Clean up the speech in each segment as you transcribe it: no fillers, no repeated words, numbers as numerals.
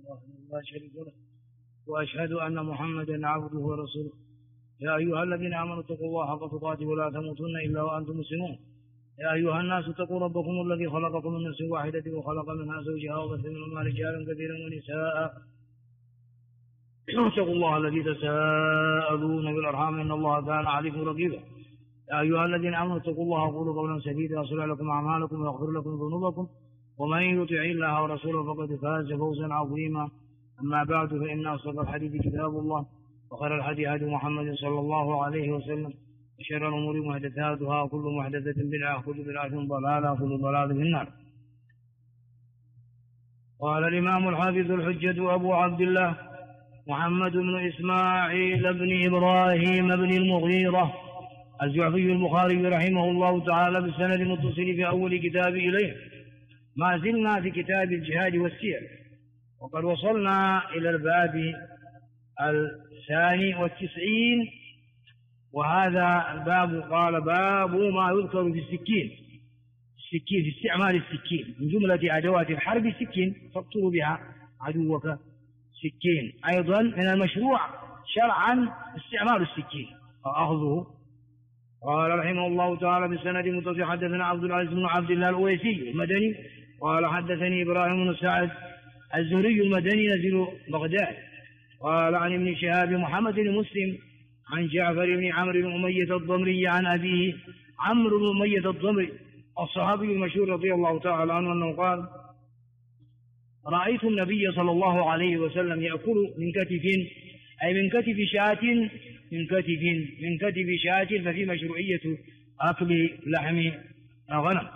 لا شريك له وأشهد أن محمدا عبده ورسوله. يا أيها الذين آمنوا اتقوا الله حق تقاته ولا تموتن إلا وأنتم مسلمون. يا أيها الناس اتقوا ربكم الذي خلقكم من نفس واحدة وخلق منها زوجها وبث منهما رجالا كثيرا ونساء. اتقوا الله الذي تساءلون بالأرحام إن الله كان عليكم رقيبا. يا أيها الذين آمنوا اتقوا الله وقولوا قولا سديدا يصلح لكم أعمالكم ويغفر لكم ذنوبكم ومن يطع الله ورسوله فقد فاز فوزا عظيما. أما بعد فإن أصدق الحديث كتاب الله وخير الهدي هدي محمد صلى الله عليه وسلم وشر الأمور محدثاتها وكل محدثة بدعة وكل بدعة ضلالة وكل ضلالة في النار. قال الإمام الحافظ الحجة أبو عبد الله محمد بن إسماعيل بن إبراهيم بن المغيرة الجعفي البخاري رحمه الله تعالى بالسند المتصل في أول كتاب إليه. ما زلنا في كتاب الجهاد والسير، وقد وصلنا إلى الباب 92، وهذا الباب قال باب ما يذكر في السكين في استعمال السكين. من جملة أدوات الحرب السكين، فاقتل بها عدوك سكين. أيضا من المشروع شرعا استعمال السكين وأخذه. قال رحمه الله تعالى بالسند المتصل حدثنا عبد العزيز بن عبد الله الأويسي المدني قال حدثني إبراهيم بن سعد الزهري المدني نزل بغداد قال عن ابن شهاب محمد بن مسلم عن جعفر بن عمرو بن أمية الضمري عن أبيه عمرو بن أمية الضمري الصحابي المشهور رضي الله تعالى عنه أنه قال رأيت النبي صلى الله عليه وسلم يأكل من كتف، أي من كتف شاة، من كتف شاة، ففي مشروعية أكل لحم غنم.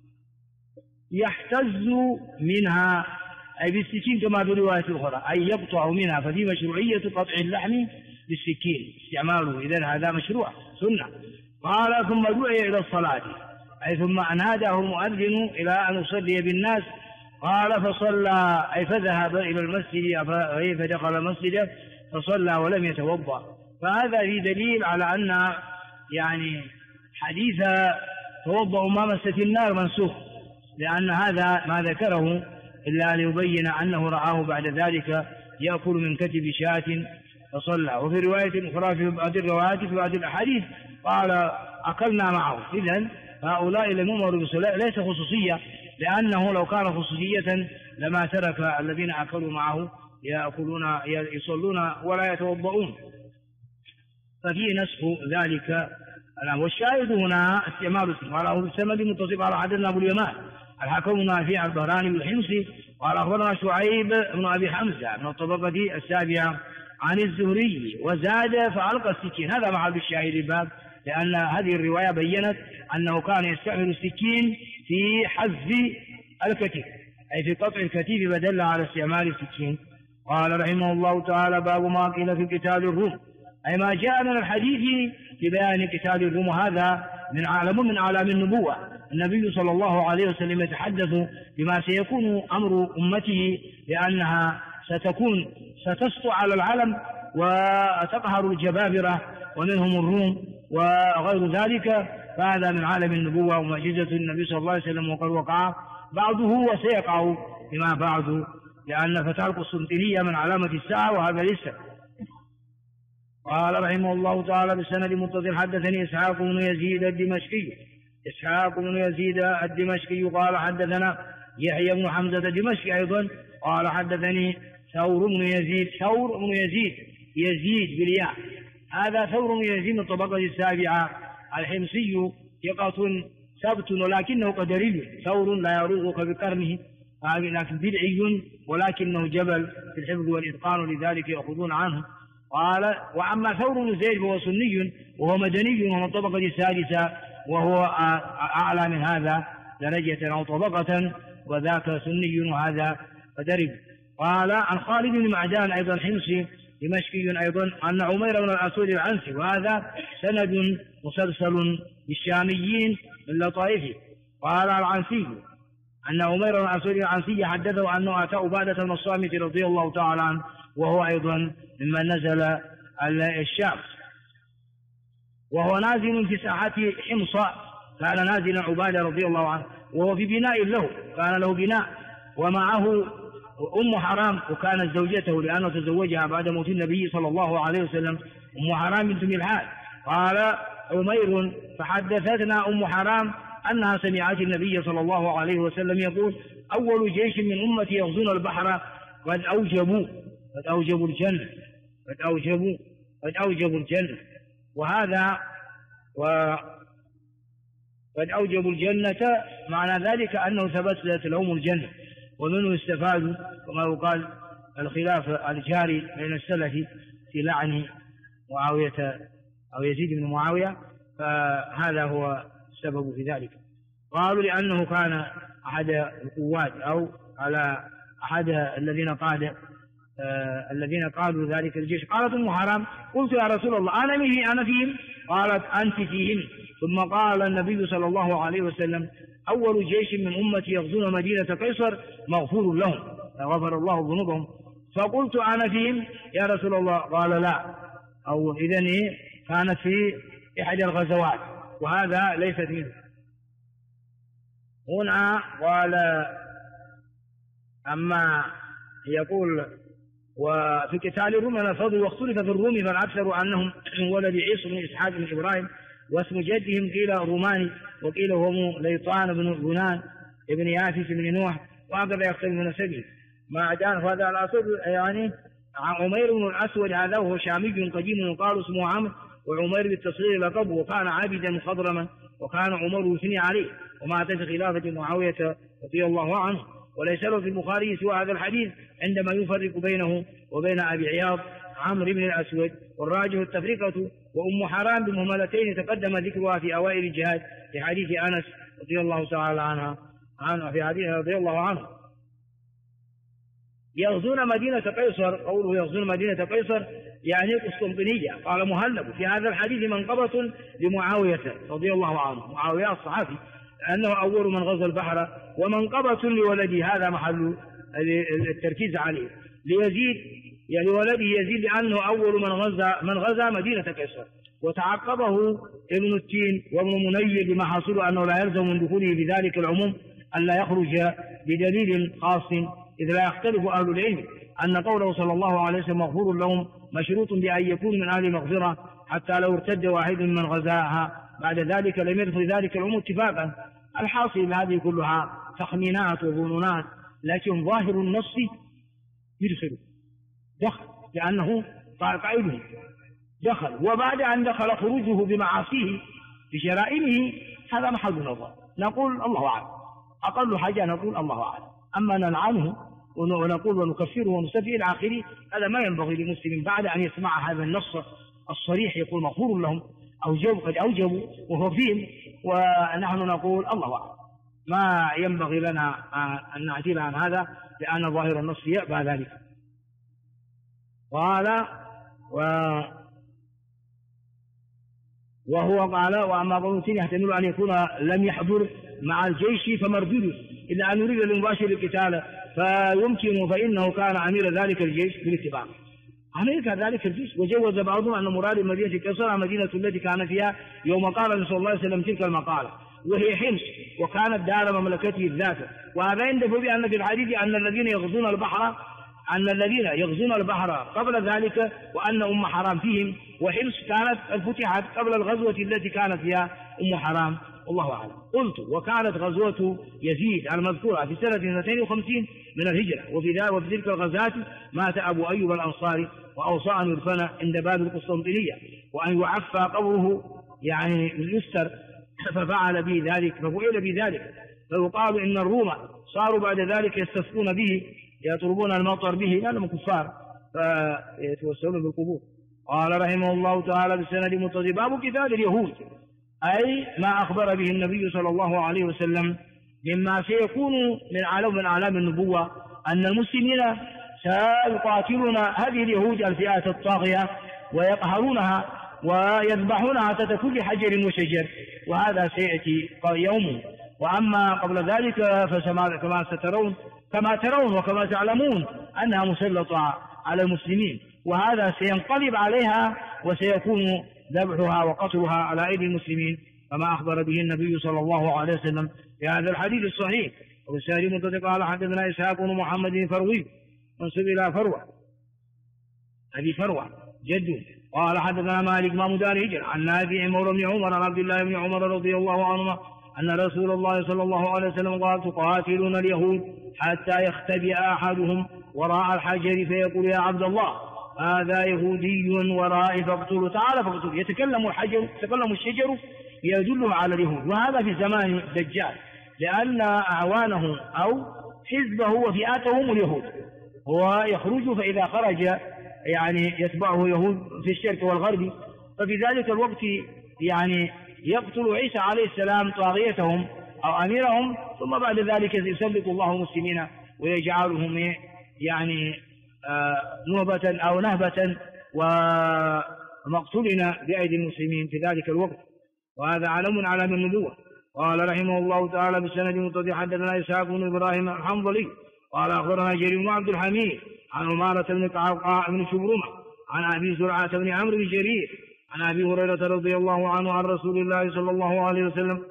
يحتز منها أي بالسكين كما في رواية أخرى، أي يقطع منها، ففي مشروعية قطع اللحم بالسكين استعماله. إذن هذا مشروع سنة. قال ثم دعي إلى الصلاة، أي ثم أناداه المؤذن إلى أن يصلي بالناس. قال فصلى، أي فذهب إلى المسجد فدخل المسجد فصلى ولم يتوضأ. فهذا في دليل على أن يعني حديث توضأ ما مست النار منسوخ، لأن هذا ما ذكره إلا ليبين أنه رآه بعد ذلك يأكل من كتف شاة فصلى. وفي رواية أخرى في بعض الروايات في بعض الأحاديث قال أكلنا معه. إذن هؤلاء لم يؤمروا بالصلاة، ليس خصوصية، لأنه لو كان خصوصية لما ترك الذين أكلوا معه يصلون ولا يتوضؤون، ففيه نسخ ذلك. والشاهد هنا استعمال السكين. قال أبو السند المتصل قال حدثنا أبو اليمان الحكم نافع البهراني الحمصي قال أخبرنا شعيب بن أبي حمزة من الطبقة السابعة عن الزهري وزاد فألقى السكين. هذا محل الشاهد الباب، لأن هذه الرواية بيّنت أنه كان يستعمل السكين في حز الكتف، أي في قطع الكتف، فدل على استعمال السكين. قال رحمه الله تعالى باب ما قيل في قتال الروم، أي ما جاء من الحديث في بيان قتال الروم. هذا من أعلام النبوة. النبي صلى الله عليه وسلم يتحدث بما سيكون أمر أمته، لأنها ستسطع على العلم وتقهر الجبابرة ومنهم الروم وغير ذلك. فهذا من عالم النبوة ومعجزة النبي صلى الله عليه وسلم، وقد وقع بعضه وسيقع بما بعد، لأن فتح القسطنطينية من علامة الساعة وهذا لسه. قال رحمه الله تعالى بالسند المتصل حدثني إسحاق بن يزيد الدمشقي قال حدثنا يحيى بن حمزة الدمشقي أيضا قال حدثني ثور بن يزيد بالياء. هذا ثور بن يزيد من الطبقة السابعة الحمصي ثقة ثبت ولكنه قدري، ثور لا يروغك بقرنه، لكن بدعي ولكنه جبل في الحفظ والإتقان، لذلك يأخذون عنه. قال وأما ثور بن زيد فهو سني وهو مدني ومن الطبقة السادسة، وهو أعلى من هذا درجة أو طبقة، وذاك سني وهذا قدري. قال عن خالد بن معدان أيضا حمصي دمشقي أيضا أن عمير بن الأسود العنسي، وهذا سند مسلسل بالشاميين من لطائفه. قال العنسي أن عمير بن الأسود العنسي حدثه أنه أتاه عبادة بن الصامت رضي الله تعالى عنه، وهو أيضا ممن نزل الشام، وهو نازل في ساحة حمص. كان نازلا عبادة رضي الله عنه وهو في بناء له، كان له بناء ومعه أم حرام وكانت زوجته لأنه تزوجها بعد موت النبي صلى الله عليه وسلم، أم حرام بنت ملحان. قال عمير فحدثتنا أم حرام أنها سمعت النبي صلى الله عليه وسلم يقول أول جيش من أمتي يغزون البحر قد أوجبوا الجنة قد أوجبوا الجنة. وهذا قد أوجبوا الجنة معنى ذلك أنه ثبتت لهم الجنة. ومنه استفادوا كما يقال الخلاف الجاري بين السلف في لعن معاوية أو يزيد بن معاوية، فهذا هو السبب في ذلك. قالوا لأنه كان أحد القوات أو على أحد الذين قالوا ذلك الجيش. قالت أم حرام قلت يا رسول الله أنا فيهم؟ قالت أنت فيهم. ثم قال النبي صلى الله عليه وسلم أول جيش من أمتي يغزون مدينة قيصر مغفور لهم غفر الله ذنوبهم. فقلت أنا فيهم يا رسول الله؟ قال لا، أو إذن كانت في إحدى الغزوات وهذا ليست منه. هنا قال أما يقول وفي قتال الروم نفضوا واختلف في الروم فالأكثر أنهم من ولد عيسى بن إسحاق بن إبراهيم واسم جدهم قيل روماني وقيل هم ليطان بن بنان ابن يافس بن نوح، وهكذا يختلف من سبيل ما دان. فهذا الأصل يعني عمير بن الأسود هذا وهو شامي قديم يقال اسمه عمرو، وعمير بالتصغير لقبه، وكان عابدا مخضرما، وكان عمر يثني عليه ومات في خلافة معاوية رضي الله عنه. وليس له في البخاري سوى هذا الحديث عندما يفرق بينه وبين أبي عياض عمرو بن الأسود، والراجح التفرقة. وأم حرام بمهملتين تقدم ذكرها في أوائل الجهاد في حديث أنس رضي الله تعالى عنه في حديث رضي الله عنه. يغزون مدينة قيصر، قوله يغزون مدينة قيصر يعني قسطنطينية. قال مهلب في هذا الحديث منقبة لمعاوية رضي الله عنه، معاوية الصحابي، أنه أول من غزا البحر، ومنقبة لولده هذا محل التركيز عليه، ليزيد يعني ولده يزيد لأنه أول من غزا مدينة قيصر. وتعقبه ابن التين وابن منير بما حصل أنه لا يلزم من دخوله بذلك العموم أن لا يخرج بدليل خاص، إذ لا يختلف أهل العلم أن قوله صلى الله عليه وسلم مغفور لهم مشروط بأن يكون من أهل مغفرة، حتى لو ارتد واحد من غزاها بعد ذلك لم يدخل ذلك العموم اتفاقا. الحاصل هذه كلها تخمينات وظنونات، لكن ظاهر النص يدخل دخل لأنه قائده دخل، وبعد أن دخل خروجه بمعاصيه بجرائمه هذا محل نظر، نقول الله أعلم، أقل حاجة نقول الله أعلم. أما نلعنه ونقول ونكفره ونستفيد إلى آخره هذا ما ينبغي لمسلم بعد أن يسمع هذا النص الصريح يقول مغفور لهم قد أوجبوا وهو فيهم، ونحن نقول الله أعلم. ما ينبغي لنا أن نعتذر عن هذا لأن ظاهر النص يأبى ذلك. قال وهو قال وأما ظنوتين يحتمل أن يكون لم يحضر مع الجيش فمردود إلا أن يريد المباشر القتال فيمكن، فإنه كان أمير ذلك الجيش بالاتباع أمير ذلك الجيش. وجوز بعضهم أن مراد مدينة قيصر المدينة التي كان فيها يوم قال صلى الله عليه وسلم تلك المقالة، وهي حمص وكانت دار مملكته الذات. وهذا يندفع بأن في الحديث أن الذين يغزون البحر قبل ذلك وأن أم حرام فيهم، وحمص كانت فتحت قبل الغزوة التي كانت فيها أم حرام، والله أعلم. قلت وكانت غزوة يزيد المذكورة في سنة 52 من الهجرة، وفي تلك الغزوات مات أبو أيوب الأنصاري وأوصى أن يدفن عند باب القسطنطينية وأن يعفى قبره يعني يستر، ففعل به ذلك. فيقال إن الروم صاروا بعد ذلك يستسقون به يطلبون المطر به لأنهم كفار فيتوسلون بالقبور. قال رحمه الله تعالى بالسند المتصل باب قتال اليهود، أي ما أخبر به النبي صلى الله عليه وسلم مما سيكون من أعلام النبوة أن المسلمين سيقاتلون هذه اليهود الفئات الطاغية ويقهرونها ويذبحونها تحت كل حجر وشجر، وهذا سيأتي يوم. وأما قبل ذلك كما ترون وكما تعلمون أنها مسلطة على المسلمين، وهذا سينقلب عليها وسيكون ذبحها وقتلها على أيدي المسلمين كما أخبر به النبي صلى الله عليه وسلم في هذا الحديث الصحيح. وبالسند المتصل قال حدثنا إسحاق بن محمد الفروي منسوب إلى فروة، أبي فروة جده. قال حدثنا مالك إمام دار الهجرة عن نافع مولى بن عمر عن عبد الله بن عمر رضي الله عنهما أن رسول الله صلى الله عليه وسلم قال تقاتلون اليهود حتى يختبئ أحدهم وراء الحجر فيقول يا عبد الله هذا يهودي ورائي فاقتله، تعال فاقتله. يتكلم الشجر يدله على اليهود، وهذا في زمان الدجال، لأن أعوانه أو حزبه وفئاتهم اليهود، هو يخرج فإذا خرج يعني يتبعه يهود في الشرق والغرب، ففي ذلك الوقت يعني يقتل عيسى عليه السلام طاغيتهم أو أميرهم، ثم بعد ذلك يسلط الله المسلمين ويجعلهم يعني نهبة أو نهبة ومقتولين بأيدي المسلمين في ذلك الوقت، وهذا علم على من النبوة. قال رحمه الله تعالى بالسند المتصل حدثنا إسحاق بن إبراهيم الحنظلي قال أخبرنا جرير بن عبد الحميد عن عمارة بن قعقاع بن شبرمة عن أبي زرعة بن عمرو بن جرير عن أبي هريرة رضي الله عنه عن رسول الله صلى الله عليه وسلم.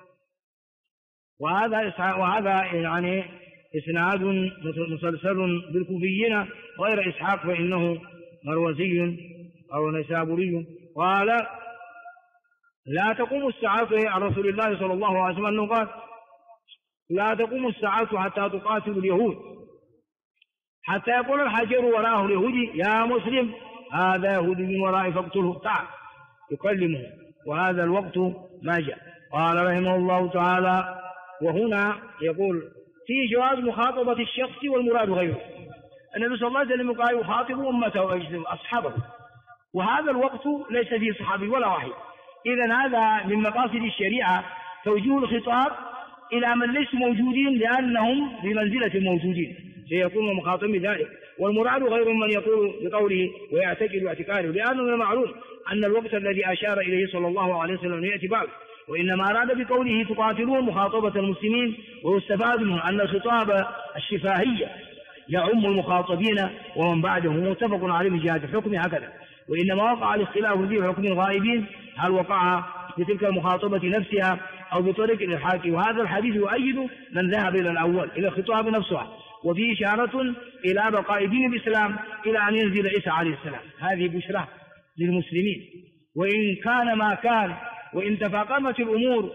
وهذا يعني إسناد مسلسل بالكوفيين غير إسحاق فإنه مروزي أو نسابوري. قال لا تقوم الساعة عن رسول الله صلى الله عليه وسلم أنه قال لا تقوم الساعة حتى تقاتل اليهود حتى يقول الحجر وراءه اليهودي يا مسلم هذا يهودي من ورائي فاقتله، تعال يكلمه، وهذا الوقت ما جاء. قال رحمه الله تعالى وهنا يقول في جواز مخاطبة الشخص والمراد غيره. النبي صلى الله عليه وسلم قال يخاطب أمته وأصحابه، وهذا الوقت ليس فيه صحابي ولا واحد. إذن هذا من مقاصد الشريعة توجيه الخطاب إلى من ليسوا موجودين لأنهم بمنزلة الموجودين سيكون مخاطب بذلك، والمراد غير من يقول بقوله ويعتقد اعتقاده، لأنه من المعلوم أن الوقت الذي أشار إليه صلى الله عليه وسلم يأتي بعد، وإنما أراد بقوله تقاتلون مخاطبة المسلمين، ويستفاد منه أن الخطاب الشفاهية يعم المخاطبين ومن بعدهم متفق عليه من جهة الحكم هكذا. وإنما وقع الاختلاف في حكم الغائبين هل وقع بتلك المخاطبة نفسها أو بطريق الإلحاق، وهذا الحديث يؤيد من ذهب إلى الأول إلى الخطاب نفسها، وفيه إشارة إلى بقاء دين الإسلام إلى أن ينزل عيسى عليه السلام. هذه بشرى للمسلمين، وإن كان ما كان وإن تفاقمت الأمور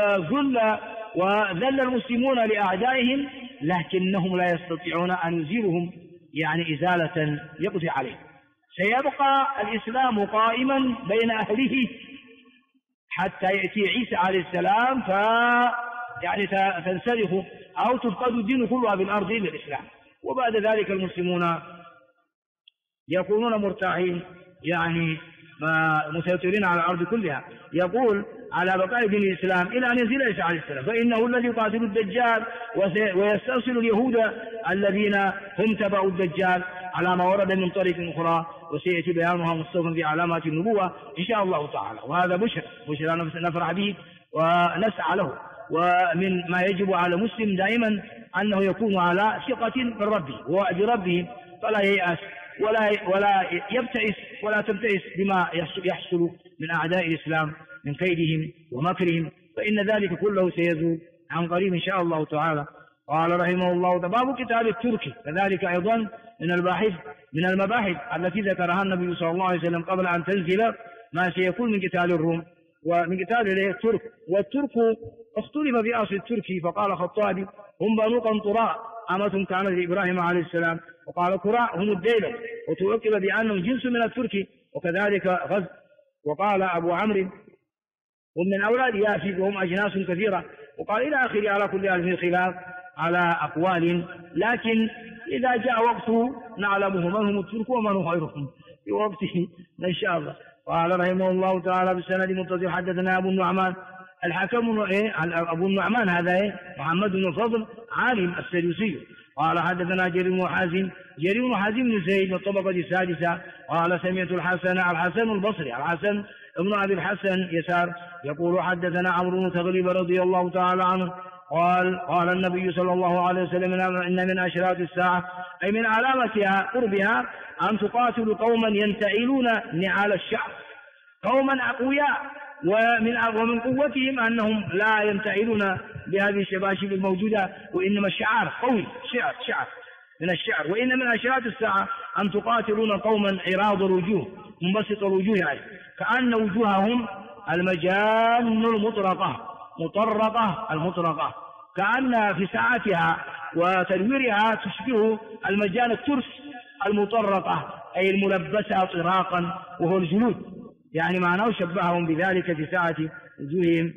وذل المسلمون لأعدائهم، لكنهم لا يستطيعون أن يزيلهم يعني إزالة يقضي عليه. سيبقى الإسلام قائما بين أهله حتى يأتي عيسى عليه السلام يعني تنسلخ أو تفقد الدين كلها بالأرض إلا الإسلام، وبعد ذلك المسلمون يكونون مرتاحين يعني مسيطرين على الأرض كلها. يقول على بقاء دين الإسلام إلى أن ينزل عيسى عليه السلام، فإنه الذي يقاتل الدجال ويستأصل اليهود الذين هم تبعوا الدجال على ما ورد من طريق أخرى، وسيأتي بيانها مستوفا في علامات النبوة إن شاء الله تعالى. وهذا بشرى نفرح به ونسعى له، ومن ما يجب على مسلم دائما أنه يكون على ثقة بربه ووعد ربه، فلا ييأس ولا يبتئس ولا تبتئس بما يحصل من أعداء الإسلام من كيدهم ومكرهم، فإن ذلك كله سيزول عن قريب إن شاء الله تعالى. قال رحمه الله باب قتال التركي، كذلك أيضا من المباحث التي ذكرها النبي صلى الله عليه وسلم قبل أن تنزل ما سيكون من قتال الروم ومن قتال الترك. والترك اختلف في أصل التركي، فقال خطابي هم بنو قنطراء أمة كانت لإبراهيم عليه السلام، وقال قراء هم الديلة، وتوكل بأنهم جنس من الترك وكذلك غزو. وقال أبو عمرو هم من أولاد ياسف وهم أجناس كثيرة، وقال إلى آخر. على كل هذا خلاف على أقوال، لكن إذا جاء وقته نعلمه من هم الترك ومن هم غيرهم في وقته إن شاء الله. قال رحمه الله تعالى بالسند المتصل حدثنا أبو النعمان الحكم أبو النعمان هذا محمد بن الفضل عالم السدوسي. قال حدثنا جرير بن حازم بن زيد والطبقة السادسة. قال سمعت الحسن البصري الحسن ابن أبي الحسن يسار يقول حدثنا عمرو بن تغلب رضي الله تعالى عنه قال النبي صلى الله عليه وسلم إن من أشراط الساعة أي من علامتها قربها أن تقاتل قوما ينتعلون نعال الشعب، قوما أقوياء ومن قوتهم أنهم لا ينتعلون بهذه الشباشب الموجودة، وإنما الشعار قوي شعر من الشعر. وإن من أشراط الساعة أن تقاتلون قوما عراض الوجوه منبسط الوجوه، يعني كأن وجوههم المجان المطرقة المطرقة، كأن في ساعتها وتدويرها تشبه المجان الترس المطرقة، أي الملبسة طراقا وهو الجلود، يعني معناه شبههم بذلك في ساعة وجوههم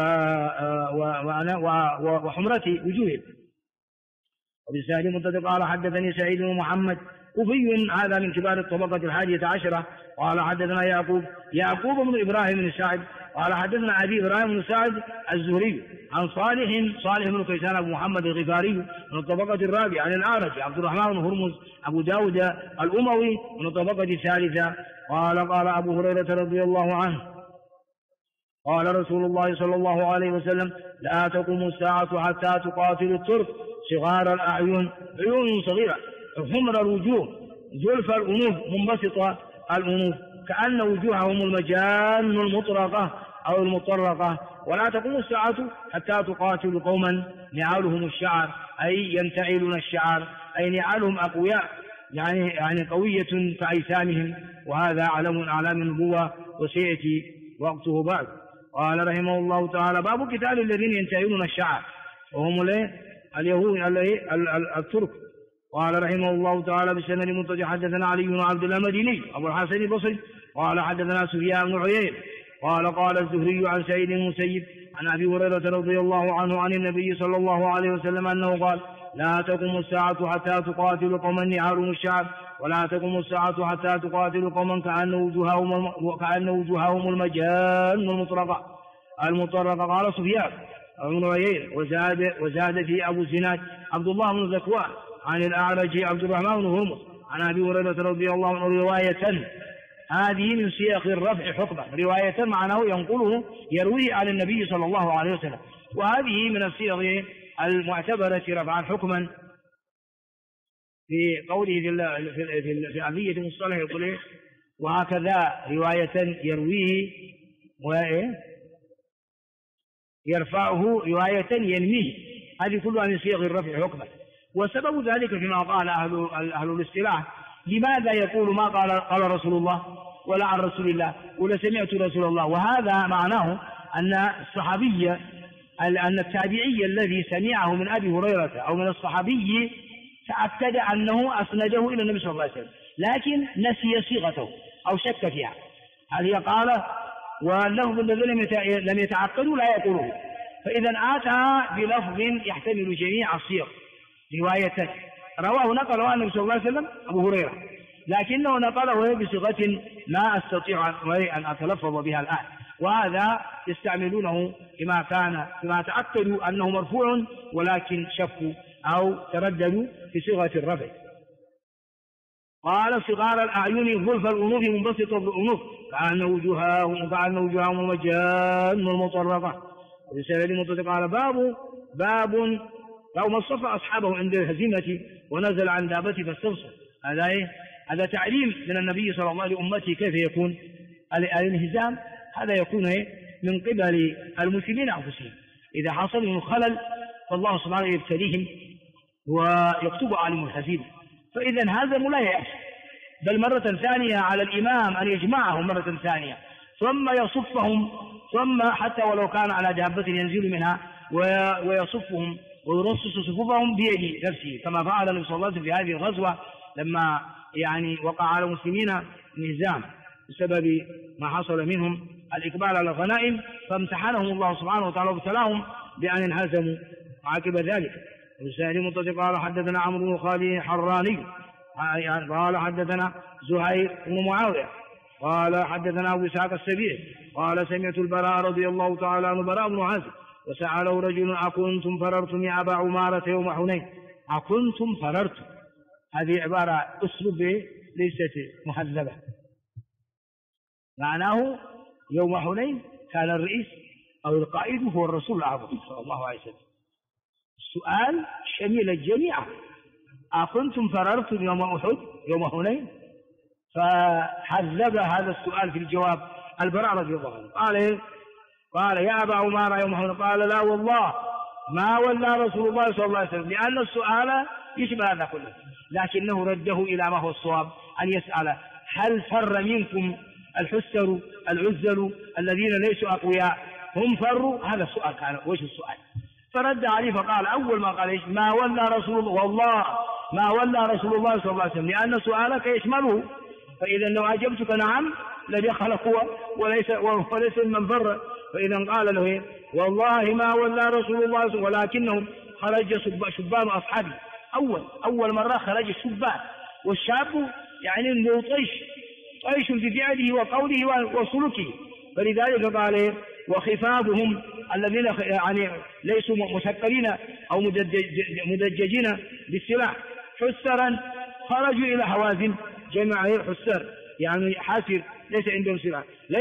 وحمرة وجوههم. وبالسهل متفق قال حدثني سعيد بن محمد كوفي، هذا من كبار الطبقة 11، قال حدثنا يعقوب بن إبراهيم بن سعد قال حدثنا أبي إبراهيم بن سعد الزهري عن صالح بن كيسان أبو محمد الغفاري من الطبقة 4 عن الأعرج عبد الرحمن بن هرمز أبو داود الأموي من الطبقة 3 قال أبو هريرة رضي الله عنه قال رسول الله صلى الله عليه وسلم: لا تقوم الساعة حتى تقاتل الترك صغار الأعين، عيون صغيرة، حمر الوجوه، زلف الأنوف، منبسطة الأنوف، كأن وجوههم المجان المطرقة أو المطرقة. ولا تقوم الساعة حتى تقاتل قوما نعالهم الشعر، أي ينتعلون الشعر، أي نعالهم أقوياء، يعني قوية كأجسامهم، وهذا علم من أعلام النبوة وسيأتي وقته بعد. قال رحمه الله تعالى: باب قتال الذين ينتعلون الشعر وهم اليهود الترك. قال رحمه الله تعالى: بالسند المتصل حدثنا علي بن عبد الله المديني أبو الحسن البصري قال حدثنا سفيان بن عيينة قال الزهري عن سعيد بن المسيب عن أبي هريرة رضي الله عنه عن النبي صلى الله عليه وسلم أنه قال: لا تقوم الساعة حتى تقاتل قوما نعالهم الشعر، ولا تقوم الساعة حتى تقاتل قوما كأن وجوههم المجان المطرقة. قال سفيان بن عيينة وزاد في أبو الزناد عبد الله بن زكوان عن الأعرج عبد الرحمن بن هرمز عن أبي هريرة رضي الله عنه رواية. هذه من سياق الرفع حكما، رواية معناه يرويه عن النبي صلى الله عليه وسلم، وهذه من الصيغ المعتبرة رفعا حكما. في قوله في عمية المصطلح يقول: وهكذا رواية يرويه يرفعه رواية ينميه، هذه كلها من صيغ الرفع حكما. وسبب ذلك فيما قال أهل الاصطلاح: لماذا يقول ما قال رسول الله ولا عن رسول الله ولا سمعت رسول الله؟ وهذا معناه أن التابعي الذي سمعه من أبي هريرة أو من الصحابي تأكد أنه أسنده إلى النبي صلى الله عليه وسلم، لكن نسي صيغته أو شك فيها، هذه قال واللفظ الذي لم يتعقدوا لا يقوله. فإذا آتى بلفظ يحتمل جميع الصيغ رواية رواه نقله عن النبي صلى الله عليه وسلم أبو هريرة، لكنه نقله بصيغة ما أستطيع أن أتلفظ بها الآن، وهذا يستعملونه كما تأكدوا أنه مرفوع ولكن شكوا أو ترددوا في صيغة الرفع. قال: صغار الأعين ظلف الأنوف منبسط الأنوف، كأن وجوههم المجان المطرقة. وبسبب المتصل قال: باب ما اصطفى أصحابه عند الهزيمة ونزل عن دابته فاستبصر. هذا تعليم من النبي صلى الله عليه وسلم لأمته كيف يكون الانهزام. هذا يكون من قبل المسلمين أنفسهم، إذا حصل من خلل فالله سبحانه يبتليهم ويكتب عليهم الهزيمة، فإذا انهزموا لا يأس، بل مرة ثانية على الإمام أن يجمعهم مرة ثانية ثم يصفهم، ثم حتى ولو كان على دابة ينزل منها ويصفهم ويرصص صفوفهم بيد نفسه، كما فعل النبي صلى الله عليه وسلم في هذه الغزوة لما وقع على المسلمين انهزام بسبب ما حصل منهم الإقبال على الغنائم، فامتحنهم الله سبحانه وتعالى وابتلاهم بأن انهزموا عقب ذلك. وسائل متصل قال: حدثنا عمرو بن خالد الحراني قال حدثنا زهير بن معاوية قال حدثنا أبو إسحاق السبيعي قال: سمعت البراء رضي الله تعالى عنه براء بن عازب وسأله رجل: أكنتم فررتم يا أبا عمارة يوم حنين؟ أكنتم فررتم، هذه عبارة أسلوب ليست مهذبة، معناه يوم حنين كان الرئيس أو القائد هو الرسول الأعظم صلى الله عليه وسلم. السؤال شمل الجميع: أكنتم فررتم يوم أحد يوم حنين؟ فحذب هذا السؤال في الجواب البراء رضي الله عنه، قال: يا أبا عمارة يوم حنين؟ قال: لا والله ما ولى رسول الله صلى الله عليه وسلم، لأن السؤال يشمل هذا كله، لكنه رده إلى ما هو الصواب، أن يسأل هل فر منكم الحسر العزل الذين ليسوا أقوياء هم فروا؟ هذا السؤال كان، وش السؤال؟ فرد عليه فقال أول ما قال ما ولى رسول الله، والله ما ولى رسول الله صلى الله عليه وسلم، لأن سؤالك يشمله، فإذا لو أجبتك نعم لدخل هو وليس من فر. فإذا قال له والله ما ولى رسول الله ولكنهم خرج شبان أصحابي. أول مرة خرج الشبان، والشاب يعني له طيش في فعله وقوله وسلوكه، فلذلك قال وخفافهم الذين يعني ليسوا مثقلين أو مدججين بالسلاح حسرا خرجوا إلى هوازن، جمع حسر يعني حاسر ليس عندهم سلاح،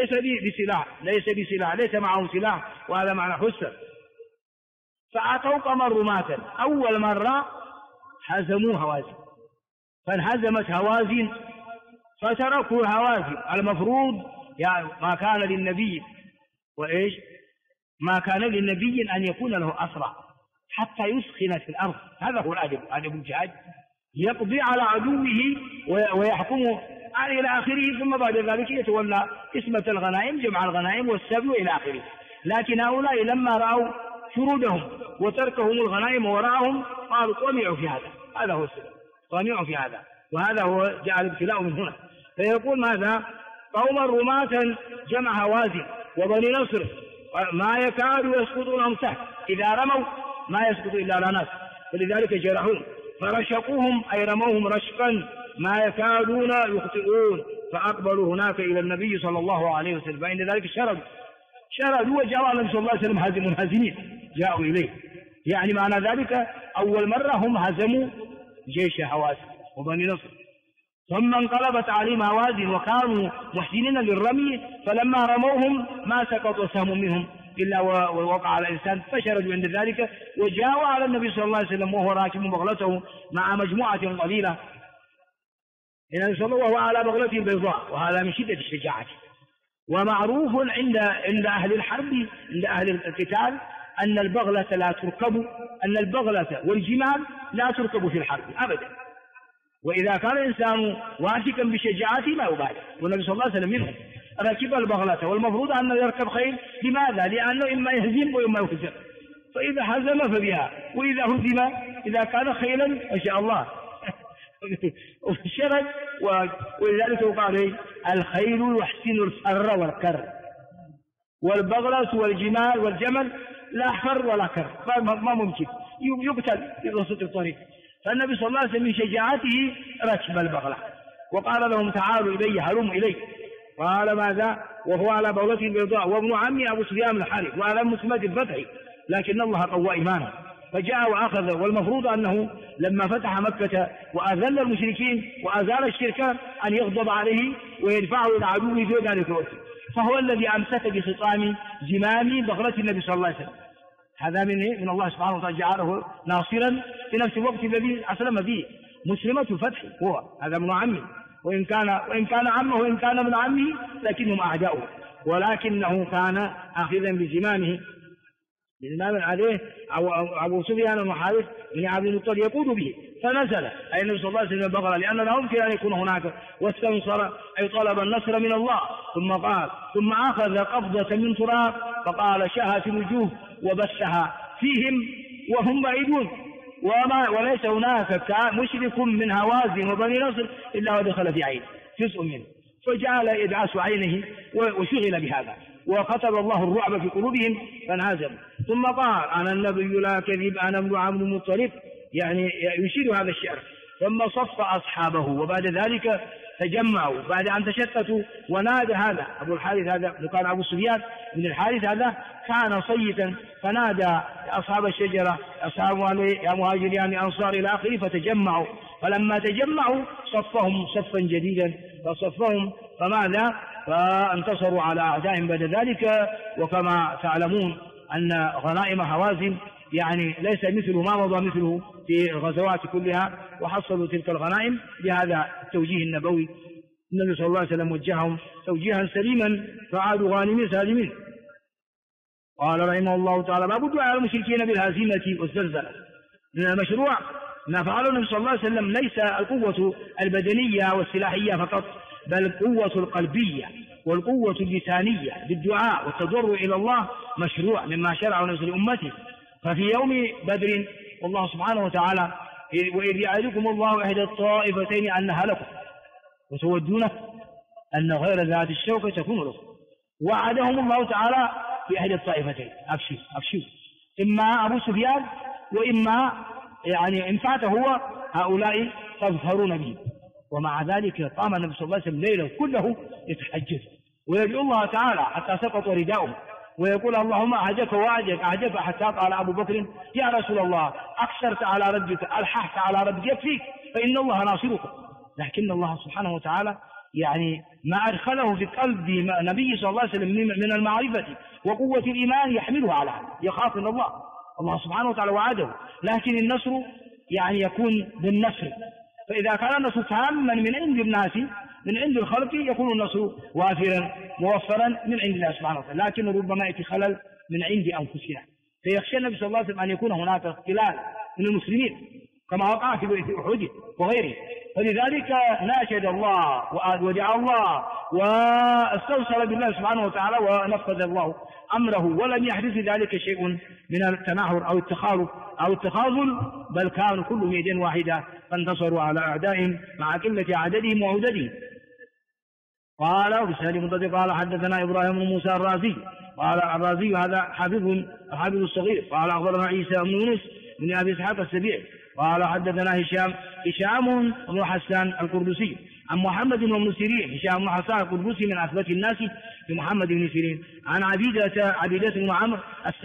ليس معهم سلاح، وهذا معنى حسر. فأعطوا قمر رماة، أول مرة هزموا هوازن، فانهزمت هوازن فتركوا هوازن. المفروض يعني ما كان للنبي أن يكون له أسرى حتى يسخن في الأرض، هذا هو الأدب الجهاد، يقضي على عدوه ويحكم إلى آخره، ثم بعد ذلك يتولى قسمة الغنائم، جمع الغنائم والسبي إلى آخره. لكن هؤلاء لما رأوا شرودهم وتركهم الغنائم وراءهم قالوا طمعوا في هذا هو السبب، طمعوا في هذا، وهذا هو جعل الابتلاء من هنا. فيقول ماذا؟ قوما رماة جمع هوازن وبني نصر ما يكاد يسقط لهم سهم، إذا رموا ما يسقط إلا على ناس، فلذلك جرحوهم فرشقوهم أي رموهم رشقا ما يكادون يخطئون، فأقبلوا هناك إلى النبي صلى الله عليه وسلم، فإن ذلك شردوا وجاءوا النبي صلى الله عليه وسلم هازمين جاءوا إليه. يعني معنى ذلك أول مرة هم هزموا جيش هوازن وبني نصر، ثم انقلبت عليهم هوازن وكانوا محسنين للرمي، فلما رموهم ما سقط سهم منهم إلا ووقع على الإنسان، فشردوا عند ذلك وجاءوا على النبي صلى الله عليه وسلم وهو راكب بغلته مع مجموعة قليلة، النبي صلى الله عليه وسلم على بغلته البيضاء، وهذا من شدة الشجاعة. ومعروف عند أهل الحرب، عند أهل القتال، أن البغلة لا تركب، أن البغلة والجمال لا تركب في الحرب أبدا، وإذا كان الإنسان واثقا بشجاعته ما يبالي، والنبي صلى الله عليه وسلم منهم ركب البغلة، والمفروض أنه يركب خيل. لماذا؟ لأنه إما يهزم وإما يهزم، فإذا هزم فبها، وإذا هزم إذا كان خيلا ما شاء الله والشرد. ولذلك قال الخيل يحسن الفر والكر، والبغلة والجمال والجمل لا فر ولا كر، ما ممكن يقتل في وسط الطريق. فالنبي صلى الله عليه وسلم من شجاعته ركب البغلة وقال لهم تعالوا إلي هلم إلي، قال ماذا؟ وهو على بغلته البيضاء وابن عمي أبو سفيان الحارث وعلى مسمى الفتح، لكن الله قوى إيمانه فجاء وأخذ. والمفروض أنه لما فتح مكة وأذل المشركين وأزال الشرك أن يغضب عليه ويدفعه إلى عدوه في ذلك الوقت، فهو الذي أمسك بخطام زمام بغلة النبي صلى الله عليه وسلم. هذا من الله سبحانه وتعالى، جعله ناصرا في نفس الوقت الذي أسلم فيه. مسلمة الفتح هو هذا ابن عمه، وإن كان عمه وإن كان من عمه لكنهم أعداؤه، ولكنه كان آخذا بزمامه عليه أبو سفيان المحارث بن عبد المطلب يقود به، فنزل أي النبي صلى الله عليه وسلم بغل، لأن لا يمكن أن يكون هناك، واستنصر أي طلب النصر من الله. ثم أخذ قبضة من تراب فقال شهت الوجوه وبثها فيهم وهم بعيدون، وليس هناك مشرك من هوازن وبني نصر إلا ودخل في عين جزء منه، فجعل يدعس عينه وشغل بهذا، وكتب الله الرعب في قلوبهم فانهزموا. ثم قال أنا النبي لا كذب أنا ابن عبد المطلب، يعني يشير هذا الشعر. ثم صف أصحابه وبعد ذلك تجمعوا بعد أن تشتتوا، ونادى هذا أبو الحارث، هذا كان أبو سفيان بن الحارث، هذا كان صيتا، فنادى أصحاب الشجرة أصحاب يا مهاجرين يا أنصار إلى آخره، فتجمعوا. فلما تجمعوا صفهم صفا جديدا، فصفهم فماذا؟ فانتصروا على أعدائهم بعد ذلك. وكما تعلمون أن غنائم هوازن يعني ليس مثله ما مضى مثله في الغزوات كلها، وحصلوا تلك الغنائم بهذا التوجيه النبوي. النبي صلى الله عليه وسلم وجههم توجيها سليما فعادوا غانمين سالمين. قال رحمه الله تعالى: باب الدعاء على المشركين بالهزيمة والزلزلة. من المشروع ما فعله النبي صلى الله عليه وسلم ليس القوة البدنية والسلاحية فقط، بل القوة القلبية والقوة اللسانية بالدعاء والتضرع إلى الله مشروع مما شرعه النبي لأمته. ففي يوم بدر والله سبحانه وتعالى وإذ يعدكم الله إحدى الطائفتين أنها لكم وتودون أن غير ذات الشوكة تكون لكم، وعدهم الله تعالى في إحدى الطائفتين، أبشروا إما أبو سفيان وإما يعني إن فات هو هؤلاء تظهرون به. ومع ذلك قام النبي صلى الله عليه وسلم ليلا كله يتحجد ويدعو الله تعالى حتى سقط رداؤه ويقول اللهم أعجك وأعجك حتى قال أبو بكر يا رسول الله أكثرت على ربك ألححت على ربك يكفيك فإن الله ناصركم. لكن الله سبحانه وتعالى يعني ما أدخله في قلب نبي صلى الله عليه وسلم من المعرفة وقوة الإيمان يحمله على هذا، يخاف من الله سبحانه وتعالى وعده. لكن النصر يعني يكون بالنصر، فإذا كان النصر تاما من عند الناس من عند الخلق يكون النصر وافرا موفرا من عند الله سبحانه وتعالى، لكن ربما يأتي خلل من عند أنفسنا، فيخشى النبي صلى الله عليه وسلم أن يكون هناك اختلال من المسلمين كما وقع في أحد وغيره. فلذلك ناشد الله ودعا الله واستوصل بالله سبحانه وتعالى ونفذ الله أمره، ولم يحدث ذلك شيء من التناحر أو التخالف أو التخاذل، بل كانوا كلهم يد واحدة فانتصروا على أعدائهم مع قلة عددهم وعددهم. قال وبسهل مضد قال حدثنا إبراهيم بن موسى الرازي قال الرازي هذا حافظ الصغير قال أخبرنا عيسى بن يونس من أبي إسحاق السبيعي قال حدثنا هشام بن حسان القردسي عن محمد بن سيرين. هشام بن حسان القردسي من أثبت الناس بمحمد بن سيرين عن عبيدة بن عمرو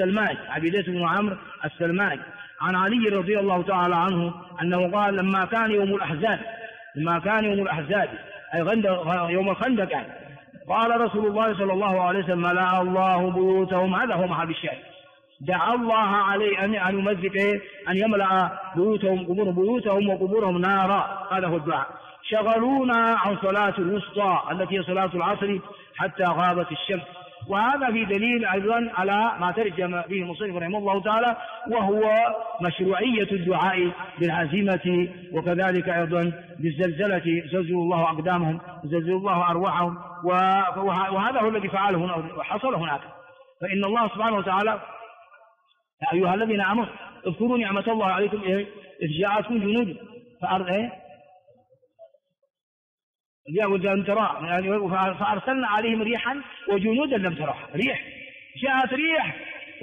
السلماني عن علي رضي الله تعالى عنه أنه قال لما كان يوم الأحزاب أي يوم الخندق يعني قال رسول الله صلى الله عليه وسلم ملأ الله بيوتهم، هذا هو محل الشاهد، دعا الله عليه أن يمزق أن يملأ بيوتهم وقبورهم نارا، هذا هو الدعاء. شغلونا عن صلاة الوسطى التي هي صلاة العصر حتى غابت الشمس. وهذا في دليل أيضا على ما ترجم به المصنف رحمه الله تعالى، وهو مشروعية الدعاء بالعزيمة وكذلك أيضا بالزلزلة، زلزل الله أقدامهم زلزل الله أرواحهم، وهذا هو الذي فعله هنا وحصل هناك. فإن الله سبحانه وتعالى يا أيها الذين آمنوا اذكروا نعمة الله عليكم إذ جاءتكم جنود فأرسلنا عليهم ريحا وجنودا لم تروها. جاءت ريح